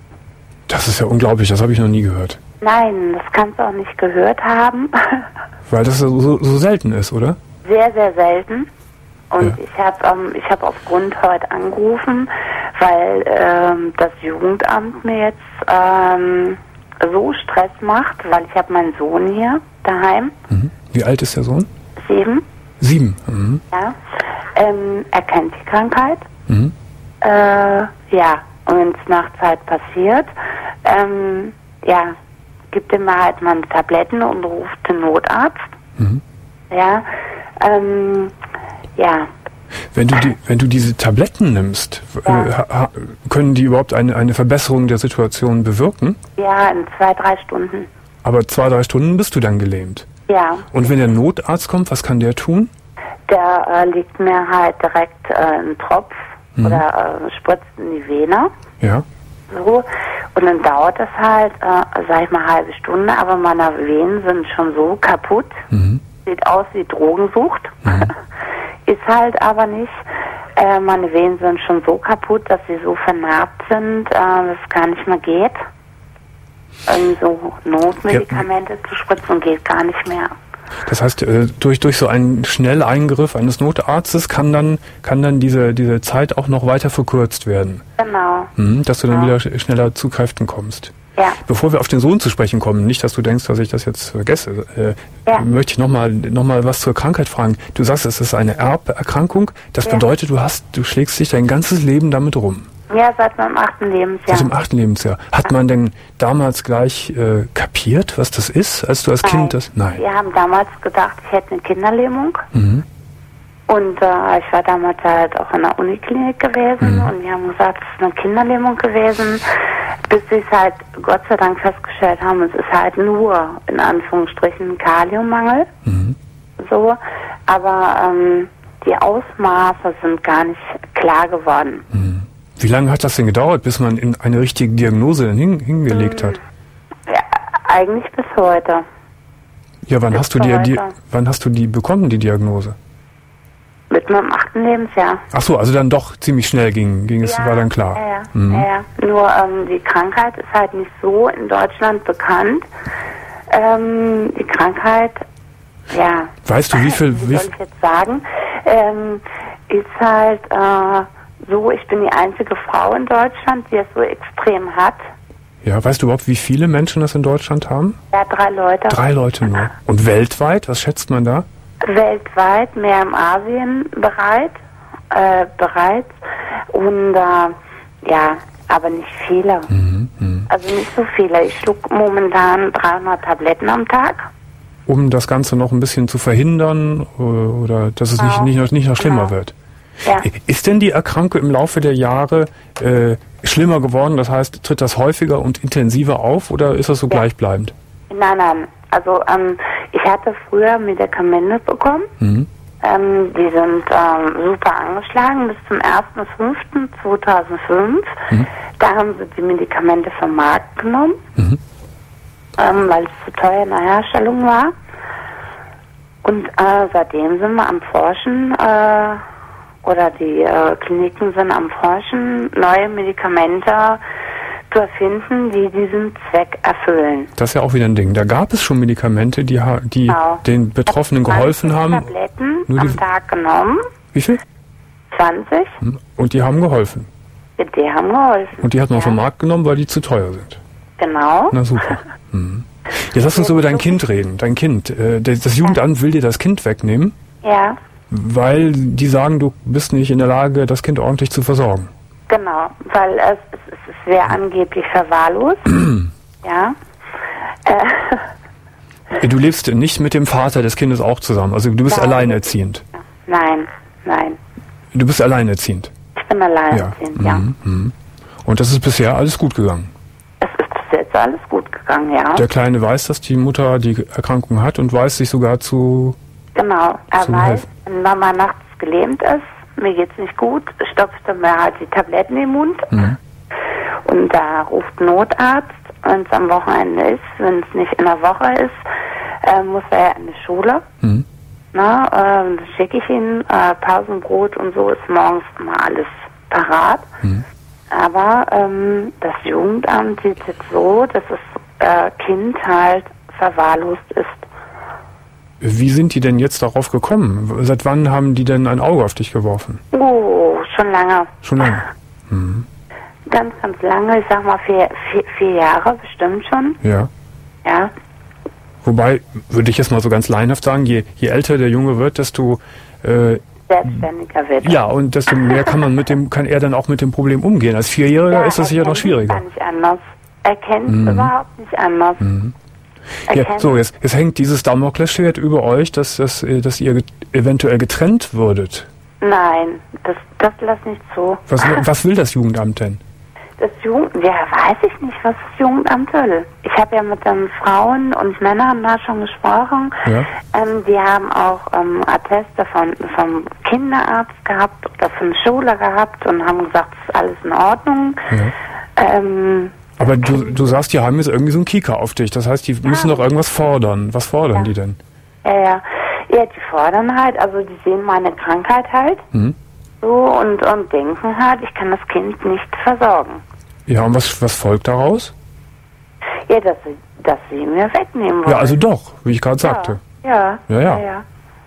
Das ist ja unglaublich, das habe ich noch nie gehört. Nein, das kannst du auch nicht gehört haben. Weil das so, so, so selten ist, oder? Sehr, sehr selten. Und Ja. ich habe ähm, ich hab aufgrund heute angerufen, weil ähm, das Jugendamt mir jetzt ähm, so Stress macht, weil ich habe meinen Sohn hier daheim, Mhm. Wie alt ist der Sohn? sieben, Sieben. Mhm. ja. Ähm, er kennt die Krankheit. Mhm. Äh, ja, und wenn es nachts halt passiert, ähm, ja, gibt ihm halt mal Tabletten und ruft den Notarzt. Mhm. Ja, ähm, ja, Wenn du, die, wenn du diese Tabletten nimmst, Ja. äh, ha, ha- können die überhaupt eine, eine Verbesserung der Situation bewirken? ja, in zwei, drei Stunden. Aber zwei, drei Stunden bist du dann gelähmt. Ja, Und wenn der Notarzt kommt, was kann der tun? der äh, legt mir halt direkt äh, einen Tropf Mhm. oder äh, spritzt in die Vene. Ja. So. Und dann dauert das halt, äh, sag ich mal, eine halbe Stunde, aber meine Venen sind schon so kaputt. Mhm. Sieht aus wie Drogensucht. Mhm. Ist halt aber nicht. Äh, meine Venen sind schon so kaputt, dass sie so vernarbt sind, äh, dass es gar nicht mehr geht. Ähm, so Notmedikamente zu spritzen geht gar nicht mehr. Das heißt, äh, durch, durch so einen Schnelleingriff eines Notarztes kann dann, kann dann diese, diese Zeit auch noch weiter verkürzt werden. Genau. Mhm. Dass du dann Ja. wieder sch- schneller zu Kräften kommst. Ja. Bevor wir auf den Sohn zu sprechen kommen, nicht, dass du denkst, dass ich das jetzt vergesse, äh, Ja. möchte ich nochmal noch mal was zur Krankheit fragen. Du sagst, es ist eine Erberkrankung. Das Ja. bedeutet, du hast, du schlägst dich dein ganzes Leben damit rum. Ja, seit meinem achten Lebensjahr. Seit dem achten Lebensjahr. Hat man denn damals gleich äh, kapiert, was das ist, als du als Kind das... Nein. Wir haben damals gedacht, ich hätte eine Kinderlähmung. Mhm. Und äh, ich war damals halt auch in der Uniklinik gewesen. Mhm. Und die haben gesagt, es ist eine Kinderlähmung gewesen. Bis sie es halt Gott sei Dank festgestellt haben, es ist halt nur, in Anführungsstrichen, ein Kaliummangel. Mhm. So. Aber ähm, die Ausmaße sind gar nicht klar geworden. Mhm. Wie lange hat das denn gedauert, bis man in eine richtige Diagnose dann hin, hingelegt hat? Ja, eigentlich bis heute. Ja, wann Bis hast du die, die, heute. wann hast du die bekommen, die Diagnose? Mit meinem achten Lebensjahr. Ach so, also dann doch ziemlich schnell ging, ging es, Ja, war dann klar. Ja, ja, Mhm. ja, ja. Nur ähm, die Krankheit ist halt nicht so in Deutschland bekannt. Ähm, die Krankheit, ja. Weißt du, wie viel... Wie Wie, soll ich jetzt sagen? Ähm, ist halt äh, so, ich bin die einzige Frau in Deutschland, die es so extrem hat. ja, weißt du überhaupt, wie viele Menschen das in Deutschland haben? Ja, drei Leute. Drei Leute nur. Und weltweit, was schätzt man da? Weltweit, mehr im Asienbereich, äh, bereits. Und äh, ja, aber nicht viele. Mhm, mh. Also nicht so viele. Ich schluck momentan dreihundert Tabletten am Tag. Um das Ganze noch ein bisschen zu verhindern oder, oder dass es nicht, Genau. nicht, noch, nicht noch schlimmer Genau. wird. Ja. Ist denn die Erkrankung im Laufe der Jahre äh, schlimmer geworden? Das heißt, tritt das häufiger und intensiver auf oder ist das so Ja. gleichbleibend? Nein, nein. Also ähm, ich hatte früher Medikamente bekommen. Mhm. Ähm, die sind ähm, super angeschlagen bis zum ersten fünften zweitausendfünf. Mhm. Da haben sie die Medikamente vom Markt genommen, Mhm. ähm, weil es zu teuer in der Herstellung war. Und äh, seitdem sind wir am Forschen, äh, oder die äh, Kliniken sind am Forschen, neue Medikamente zu erfinden, die diesen Zweck erfüllen. Das ist ja auch wieder ein Ding. Da gab es schon Medikamente, die, ha- die Genau. den Betroffenen Ich hab geholfen zwanzig haben. Tabletten Nur die- am Tag genommen, Wie viel? zwanzig, Und die haben geholfen. die haben geholfen. Und die hat man ja, vom Markt genommen, weil die zu teuer sind. Genau. Na super. Mhm. Jetzt lass uns über dein Kind reden. Dein Kind. Äh, das das Jugendamt will dir das Kind wegnehmen, Ja, weil die sagen, du bist nicht in der Lage, das Kind ordentlich zu versorgen. genau. Weil es, es, es es wäre angeblich verwahrlost. Ja. Äh, Du lebst nicht mit dem Vater des Kindes auch zusammen. Also du bist Nein. alleinerziehend. nein, nein. Du bist alleinerziehend. Ich bin alleinerziehend, ja. Mhm. Mhm. Und das ist bisher alles gut gegangen. Es ist bis jetzt alles gut gegangen, ja. Der Kleine weiß, dass die Mutter die Erkrankung hat und weiß sich sogar zu... Genau. Er Zum weiß, Helfen. wenn Mama nachts gelähmt ist, mir geht's nicht gut, stopft er mir halt die Tabletten im Mund. Mhm. Und da ruft Notarzt, wenn es am Wochenende ist, wenn es nicht in der Woche ist, äh, muss er in die Schule. Mhm. Na, äh, dann schicke ich ihn, äh, Pausenbrot und so ist morgens immer alles parat. Mhm. Aber ähm, das Jugendamt sieht es jetzt so, dass das äh, Kind halt verwahrlost ist. Wie sind die denn jetzt darauf gekommen? Seit wann haben die denn ein Auge auf dich geworfen? Oh, schon lange. Schon lange. Mhm. Ganz, ganz lange. Ich sag mal vier, vier, vier Jahre bestimmt schon. Ja. Ja. Wobei, würde ich jetzt mal so ganz laienhaft sagen, je, je älter der Junge wird, desto äh, Selbstständiger wird. ja, und desto mehr kann man mit dem, kann er dann auch mit dem Problem umgehen. Als Vierjähriger ist das er sicher noch kennt es schwieriger. gar nicht anders. Er kennt es Mhm. überhaupt nicht anders. Mhm. Er Ja, kennt so, jetzt, jetzt hängt dieses Damoklesschwert über euch, dass, dass, äh, dass ihr get- eventuell getrennt würdet. Nein, das, das lass nicht zu. Was, was will das Jugendamt denn? Das Jugend, ja, weiß ich nicht, was das Jugendamt will. Ich habe ja mit den Frauen und Männern da schon gesprochen. Ja. Ähm, die haben auch ähm, Atteste von, vom Kinderarzt gehabt oder von Schule gehabt und haben gesagt, es ist alles in Ordnung. Ja. Ähm, Aber du, du sagst, die haben jetzt irgendwie so einen Kieker auf dich. Das heißt, die müssen doch irgendwas fordern. Was fordern Ja. die denn? ja, ja, ja, die fordern halt, also die sehen meine Krankheit halt Mhm. so und, und denken halt, ich kann das Kind nicht versorgen. Ja, und was, was folgt daraus? Ja, dass sie, dass sie mir wegnehmen wollen. Ja, also doch, wie ich gerade sagte. Ja, Ja, ja, ja. ja, ja.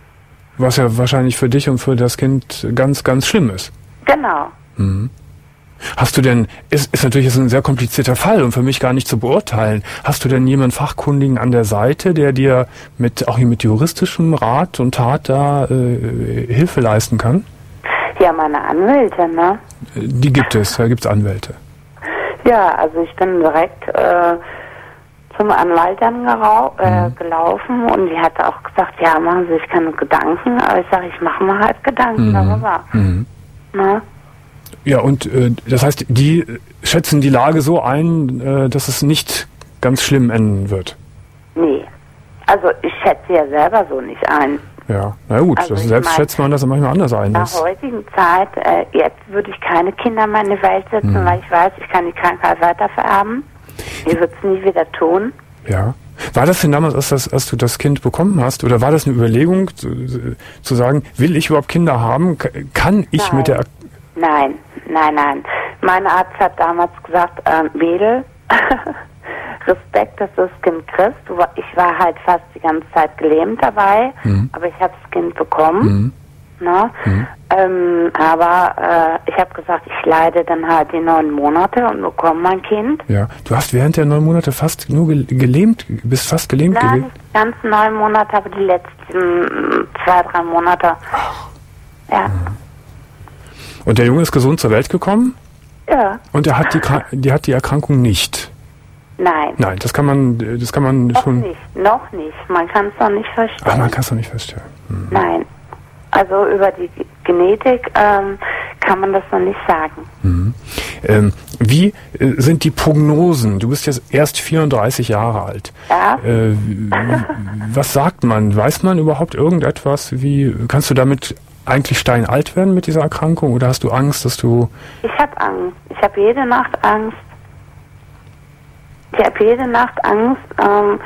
Was ja wahrscheinlich für dich und für das Kind ganz, ganz schlimm ist. Genau. Mhm. Hast du denn, ist, ist natürlich jetzt ein sehr komplizierter Fall und für mich gar nicht zu beurteilen. Hast du denn jemanden Fachkundigen an der Seite, der dir mit auch hier mit juristischem Rat und Tat da äh, Hilfe leisten kann? Ja, meine Anwälte, ne? Die gibt es, da gibt es Anwälte. Ja, also ich bin direkt äh, zum Anwalt dann gerau- äh, mhm. gelaufen und die hat auch gesagt, ja, machen Sie sich keine Gedanken, aber ich sage, ich mache mir halt Gedanken Mhm. darüber. Mhm. Ne? Ja, und äh, das heißt, die schätzen die Lage so ein, äh, dass es nicht ganz schlimm enden wird. Nee, also ich schätze ja selber so nicht ein. Ja, na gut, Also das, ich selbst mein, schätzt man das manchmal anders ein. In der Das, heutigen Zeit, äh, jetzt würde ich keine Kinder mehr in die Welt setzen, Mhm. weil ich weiß, ich kann die Krankheit weitervererben. Ich würde es nie wieder tun. ja. War das denn damals, als, das, als du das Kind bekommen hast, oder war das eine Überlegung, zu, zu sagen, will ich überhaupt Kinder haben? K- Kann ich Nein. mit der... Nein, nein, nein. Mein Arzt hat damals gesagt, ähm, Mädel, Respekt, dass du das Kind kriegst. Du war- Ich war halt fast die ganze Zeit gelähmt dabei, Mhm. aber ich habe das Kind bekommen. Mhm. Ne? Mhm. Ähm, aber äh, ich habe gesagt, ich leide dann halt die neun Monate und bekomme mein Kind. Ja, du hast während der neun Monate fast nur gel- gelähmt, bist fast gelähmt Nein, gewesen. nicht die ganzen neun Monate, aber die letzten mm, zwei, drei Monate. Ja, Und der Junge ist gesund zur Welt gekommen ja, und er hat die, Kra- die hat die Erkrankung nicht. nein. Nein, das kann man, das kann man Noch schon. nicht, noch nicht. Man kann es noch nicht verstehen. Ach, man kann es doch nicht feststellen. Hm. Nein. Also über die G- Genetik ähm, kann man das noch nicht sagen. Mhm. Ähm, wie äh, sind die Prognosen? Du bist jetzt erst vierunddreißig Jahre alt. Ja. Äh, w- was sagt man? Weiß man überhaupt irgendetwas? Wie kannst du damit eigentlich steinalt werden mit dieser Erkrankung oder hast du Angst, dass du... Ich habe Angst. Ich habe jede Nacht Angst. Ich habe jede Nacht Angst, ähm,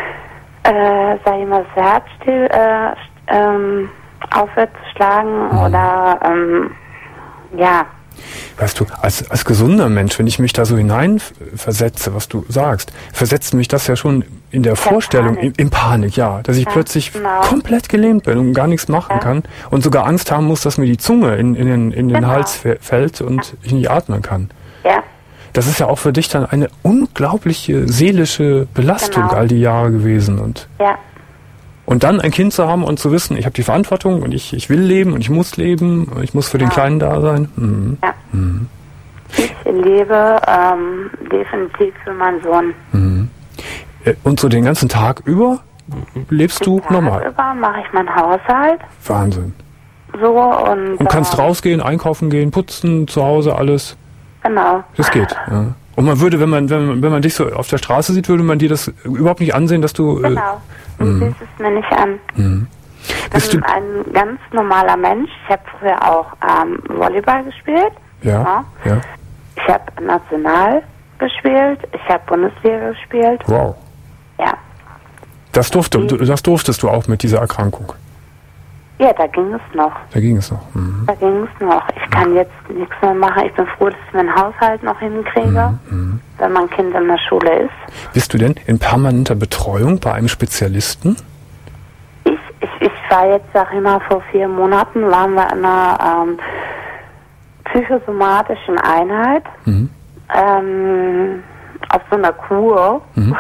äh, sag ich mal, das Herz still, äh, ähm, aufwärts zu schlagen Mhm. oder, ähm, ja. Weißt du, als, als gesunder Mensch, wenn ich mich da so hineinversetze, was du sagst, versetzt mich das ja schon in der Vorstellung, in, in Panik, ja, dass ich Ja, plötzlich genau. komplett gelähmt bin und gar nichts machen Ja. kann und sogar Angst haben muss, dass mir die Zunge in, in den, in den Genau. Hals fä- fällt und ich nicht atmen kann. Ja, Das ist ja auch für dich dann eine unglaubliche seelische Belastung Genau. all die Jahre gewesen und ja, und dann ein Kind zu haben und zu wissen, ich habe die Verantwortung und ich, ich will leben und ich muss leben und ich muss für den Ja. Kleinen da sein. Mhm. ja. Ich lebe ähm, definitiv für meinen Sohn. Mhm. Äh, Und so den ganzen Tag über lebst du Den Tag normal. über mache ich meinen Haushalt Wahnsinn. so und... Und kannst ähm, rausgehen, einkaufen gehen, putzen, zu Hause alles. Genau. Das geht. Ja. Und man würde, wenn man, wenn man, wenn man dich so auf der Straße sieht, würde man dir das überhaupt nicht ansehen, dass du. Äh, Genau. Und siehst es mir nicht an. mhm. Ich Bist bin du. ein ganz normaler Mensch. Ich habe früher auch ähm, Volleyball gespielt. Ja. Ja. Ich habe national gespielt. Ich habe Bundesliga gespielt. Wow. Ja. Das durfte, du- das durftest du auch mit dieser Erkrankung. Ja, da ging es noch. Da ging es noch. Mhm. Da ging es noch. Ich kann jetzt nichts mehr machen. Ich bin froh, dass ich meinen Haushalt noch hinkriege, Mhm. wenn mein Kind in der Schule ist. Bist du denn in permanenter Betreuung bei einem Spezialisten? Ich, ich, ich war jetzt, sag ich mal, vor vier Monaten waren wir in einer ähm, psychosomatischen Einheit. Mhm. Ähm, auf so einer Kur, Mhm.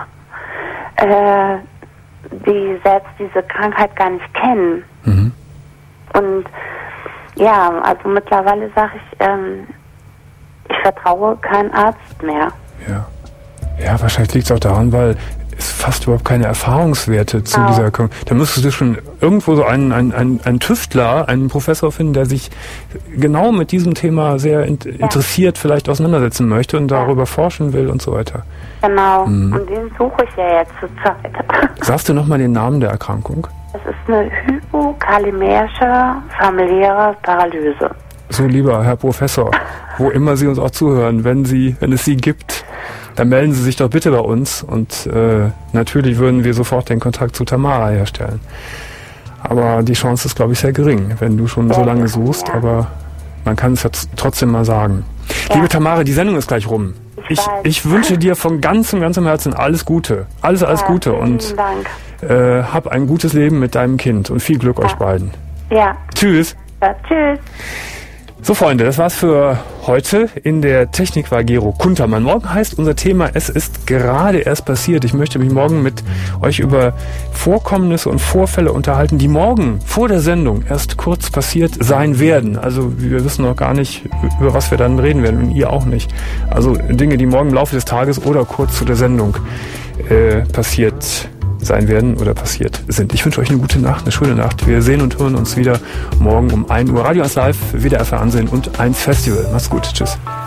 äh, die selbst diese Krankheit gar nicht kennen. Mhm. Und ja, also mittlerweile sage ich, ähm, ich vertraue keinen Arzt mehr. Ja. Ja, wahrscheinlich liegt es auch daran, weil es fast überhaupt keine Erfahrungswerte zu Genau. dieser Erkrankung. Da müsstest du schon irgendwo so einen, einen, einen, einen Tüftler, einen Professor finden, der sich genau mit diesem Thema sehr in, interessiert vielleicht auseinandersetzen möchte und darüber forschen will und so weiter. Genau. Mhm. Und den suche ich ja jetzt zur Zeit. Sagst du nochmal den Namen der Erkrankung? Es ist eine hypokalimäische familiäre Paralyse. So, lieber Herr Professor, wo immer Sie uns auch zuhören, wenn Sie, wenn es Sie gibt, dann melden Sie sich doch bitte bei uns und äh, natürlich würden wir sofort den Kontakt zu Tamara herstellen. Aber die Chance ist, glaube ich, sehr gering, wenn du schon Sehr so lange gering, suchst, ja. aber man kann es ja t- trotzdem mal sagen. Ja. Liebe Tamara, die Sendung ist gleich rum. Ich Ich, weiß. ich wünsche dir von ganzem, ganzem Herzen alles Gute. Alles, alles Ja, Gute vielen und Dank. äh, hab ein gutes Leben mit deinem Kind und viel Glück euch beiden. Ja. Tschüss. ja. Tschüss. So, Freunde, das war's für heute. In der Technik war Gero Kuntermann. Morgen heißt unser Thema, es ist gerade erst passiert. Ich möchte mich morgen mit euch über Vorkommnisse und Vorfälle unterhalten, die morgen vor der Sendung erst kurz passiert sein werden. Also wir wissen noch gar nicht, über was wir dann reden werden und ihr auch nicht. Also Dinge, die morgen im Laufe des Tages oder kurz zu der Sendung äh, passiert sein werden oder passiert sind. Ich wünsche euch eine gute Nacht, eine schöne Nacht. Wir sehen und hören uns wieder morgen um ein Uhr. Radio eins Live, W D R Fernsehen und eins Festival. Macht's gut. Tschüss.